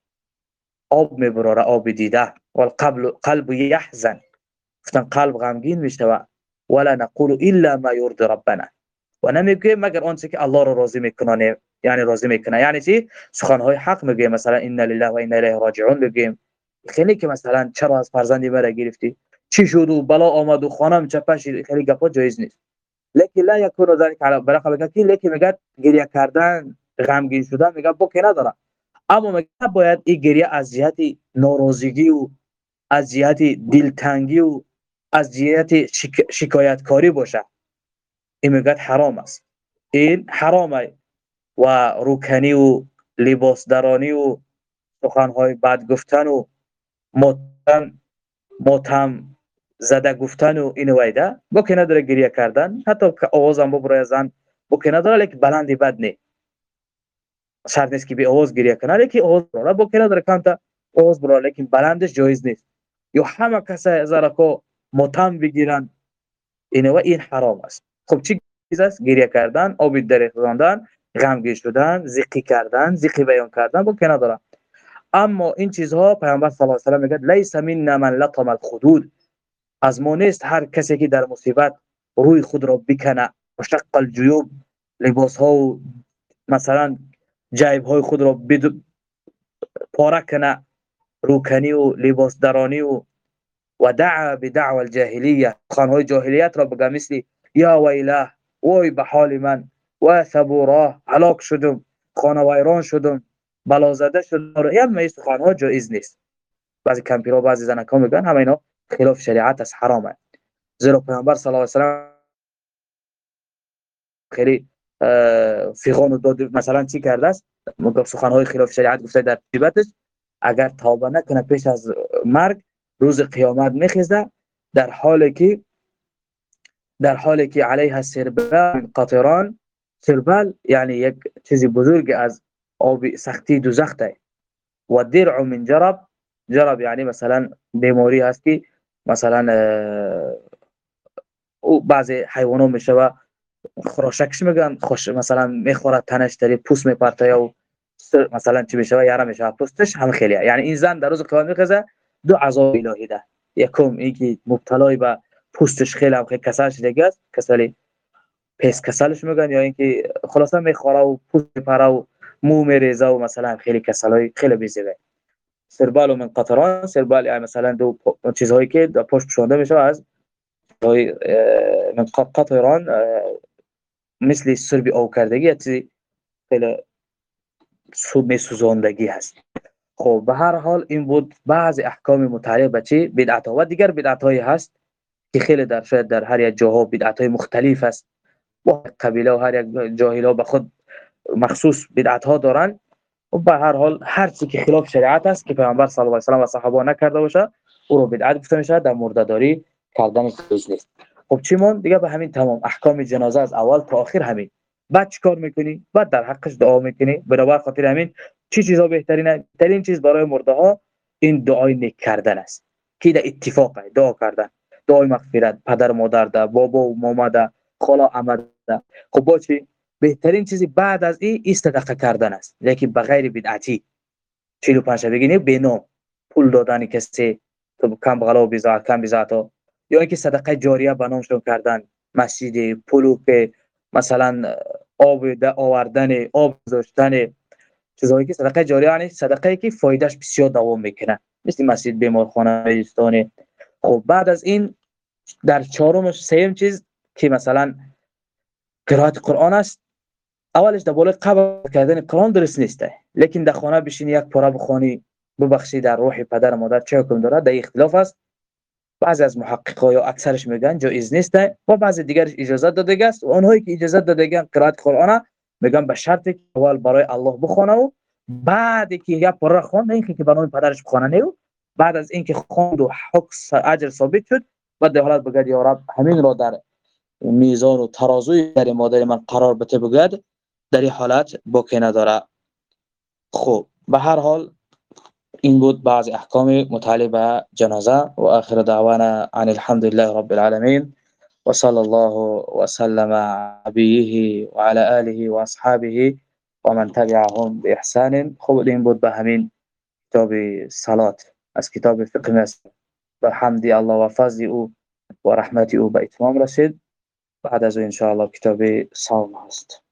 آب میبراره، آب دیده، و القلب قلب یحزن، گفتن قلب غمگین میشه و ولا نقول الا ما يرضي ربنا، و نمیگه مگر آنچه که الله رو راضی میکنه، یعنی راضی میکنه یعنی چی؟ سخنهای حق میگه، مثلا ان لله و انا الیه راجعون بگیم. خیلی که مثلا چرا از فرزندی مرا گرفتی، چی شد و بلا آمد و خانم چپش، خیلی گپا جایز نیست. لیکن لا یکون ذلك علی برای خلق کی، لیکن میگه گریه کردن غمگین شدن میگه با که نداره. اما میگه باید این گریه از جهت ناراضگی و از جهت دلتنگی و از جهت شک... شکایتکاری باشه. این میگه حرام است، این حرامه. و روکنی و لباس درانی و سخنهای بد گفتن و ماتم ماتم زده گفتن و این وایده با که نداره گریه کردن، حتی که آوازم ببرای زن با که نداره، لیکن بلندی بد نی، شرط نیست که بی آواز گریه کنه، لیکن آواز براره با که نداره کم تا آواز براره، لیکن بلندش جایز نیست. یا همه کسا زرکو ماتم بگیرن، این و این حرام است. خب چی چیز است؟ گریه کردن، آب در راندن، غمگین شدن، زیقی کردن، زیقی بیان کردن با که نداره. اما این چیزها پیامبر صلی الله علیه و آله میگه لیس منا من لطم الخدود، از ما نیست هر کسی که در مصیبت روی خود را بکنه و شق الجیوب، لباس ها و مثلا جیب های خود را بد... پاره کنه، روکنی و لباس درانی و و دعا بدعوى الجاهلیه، خانهای جاهلیت را بگه، مثل یا ویله، وای به حال من، و ثبورا، هلاک شدم، خانه ویران شدم، بلا زده شدم، یا می خانها جایز نیست. بعضی کمپیرا بعضی زنکا میگن همه اینا خلاف شریعت است، حرامه. زیرا پیامبر صلی الله علیه و سلم خیلی فیغان داد، مثلا چی کرده است؟ میگه سخنهای خلاف شریعت گفته در مصیبتش، اگر توبه نکنه پیش از مرگ روز قیامت میخیزه، در حالی که در حالی که علیها سربل قطران، سربل یعنی یک چیزی بزرگ از آب سختی دوزخ ده، و درع من جرب، جرب یعنی مثلا بیماری هست که مثلا او بعضی حیوانات میشه خراشکش میگن، خوش مثلا میخوره تنش داری پوست میپرته و مثلا چی میشه یارا میشه پوستش هم خیلی، یعنی این زن در روز قیامت میخزه دو عذاب الهی ده. یکم اینکه مبتلای به پوستش خیلی هم خیلی کسلش دیگه است، کسلی پس کسلش میگن، یا اینکه خلاصا میخوره و پوست میپره و مو میریزه و مثلا خیلی کسلای خیلی بیزیده. سربال من قطران، سربال یعنی مثلا دو چیزهایی که در پشت پوشانده میشه از من قطران، مثل سربی او کردگی، چیزی خیلی سو میسوزاندگی هست. خب به هر حال این بود بعضی احکام متعلق به چی؟ بدعت ها. و دیگر بدعت هایی هست که خیلی در شاید در هر یک جاها بدعت های مختلف است و قبیله و هر یک جاهل ها به خود مخصوص بدعت ها دارن. و به هر حال هر چی که خلاف شریعت است که پیامبر صلی الله علیه و آله و صحابه نکرده باشه او رو بدعت گفته میشه، در مرده‌داری کردن جایز نیست. خب چی مون دیگه؟ به همین تمام احکام جنازه از اول تا آخر همین. بعد چیکار میکنی؟ بعد در حقش دعا میکنی. برای خاطر همین چی چیزا بهترینه؟ بهترین چیز برای مرده ها این دعای نیک کردن است که در اتفاق دعا کردن، دعای مغفرت، پدر مادر ده، بابا و ماما ده، خاله عمه ده. خب با چی؟ بهترین چیزی بعد از این صدقه کردن است، لیکن بغیر بدعتی. چهل و پنج بگینی به نام پول دادن کسی تو کم بغلا و بیزار کم بیزاتا، یا اینکه صدقه جاریه به نامشون کردن، مسجد، پلوک، مثلا آب ده آوردن، آب گذاشتن، چیزایی که صدقه جاریه، یعنی صدقه که فایدهش بسیار دوام میکنه، مثل مسجد، بیمارخانه، بیمارستان. خب بعد از این در چهارمش سوم چیز که مثلا قرائت قرآن است. اولش در بالای قبر کردن قرآن درست نیسته، لیکن در خانه بشینی یک پاره بخوانی ببخشی در روح پدر مادر چه حکم داره، در اختلاف است. بعضی از محققا یا اکثرش میگن جایز نیسته و بعضی دیگرش اجازه داده است. و اونهایی که اجازه دادگان قرائت قرآن میگن به شرطی که اول برای الله بخونه و بعد که یک پاره خوند، اینکه که برای پدرش بخونه نه، بعد از اینکه خوند و حق اجر ثابت شد بعد در حالت بگید یا رب همین را در میزان و ترازوی در مادر من قرار بده، بگید در این حالت باکی نداره. خب به هر حال این بود بعض احکام متعلق به جنازه. و آخر دعوانا عن الحمد لله رب العالمين وصلى الله وسلم على نبيه وعلى آله وأصحابه ومن تبعهم بإحسان. خب این بود به همین کتاب صلات از کتاب فقه مسلم، به حمد الله و فضل او و رحمت او به اتمام رسید. بعد از او ان شاء الله کتاب صوم هست.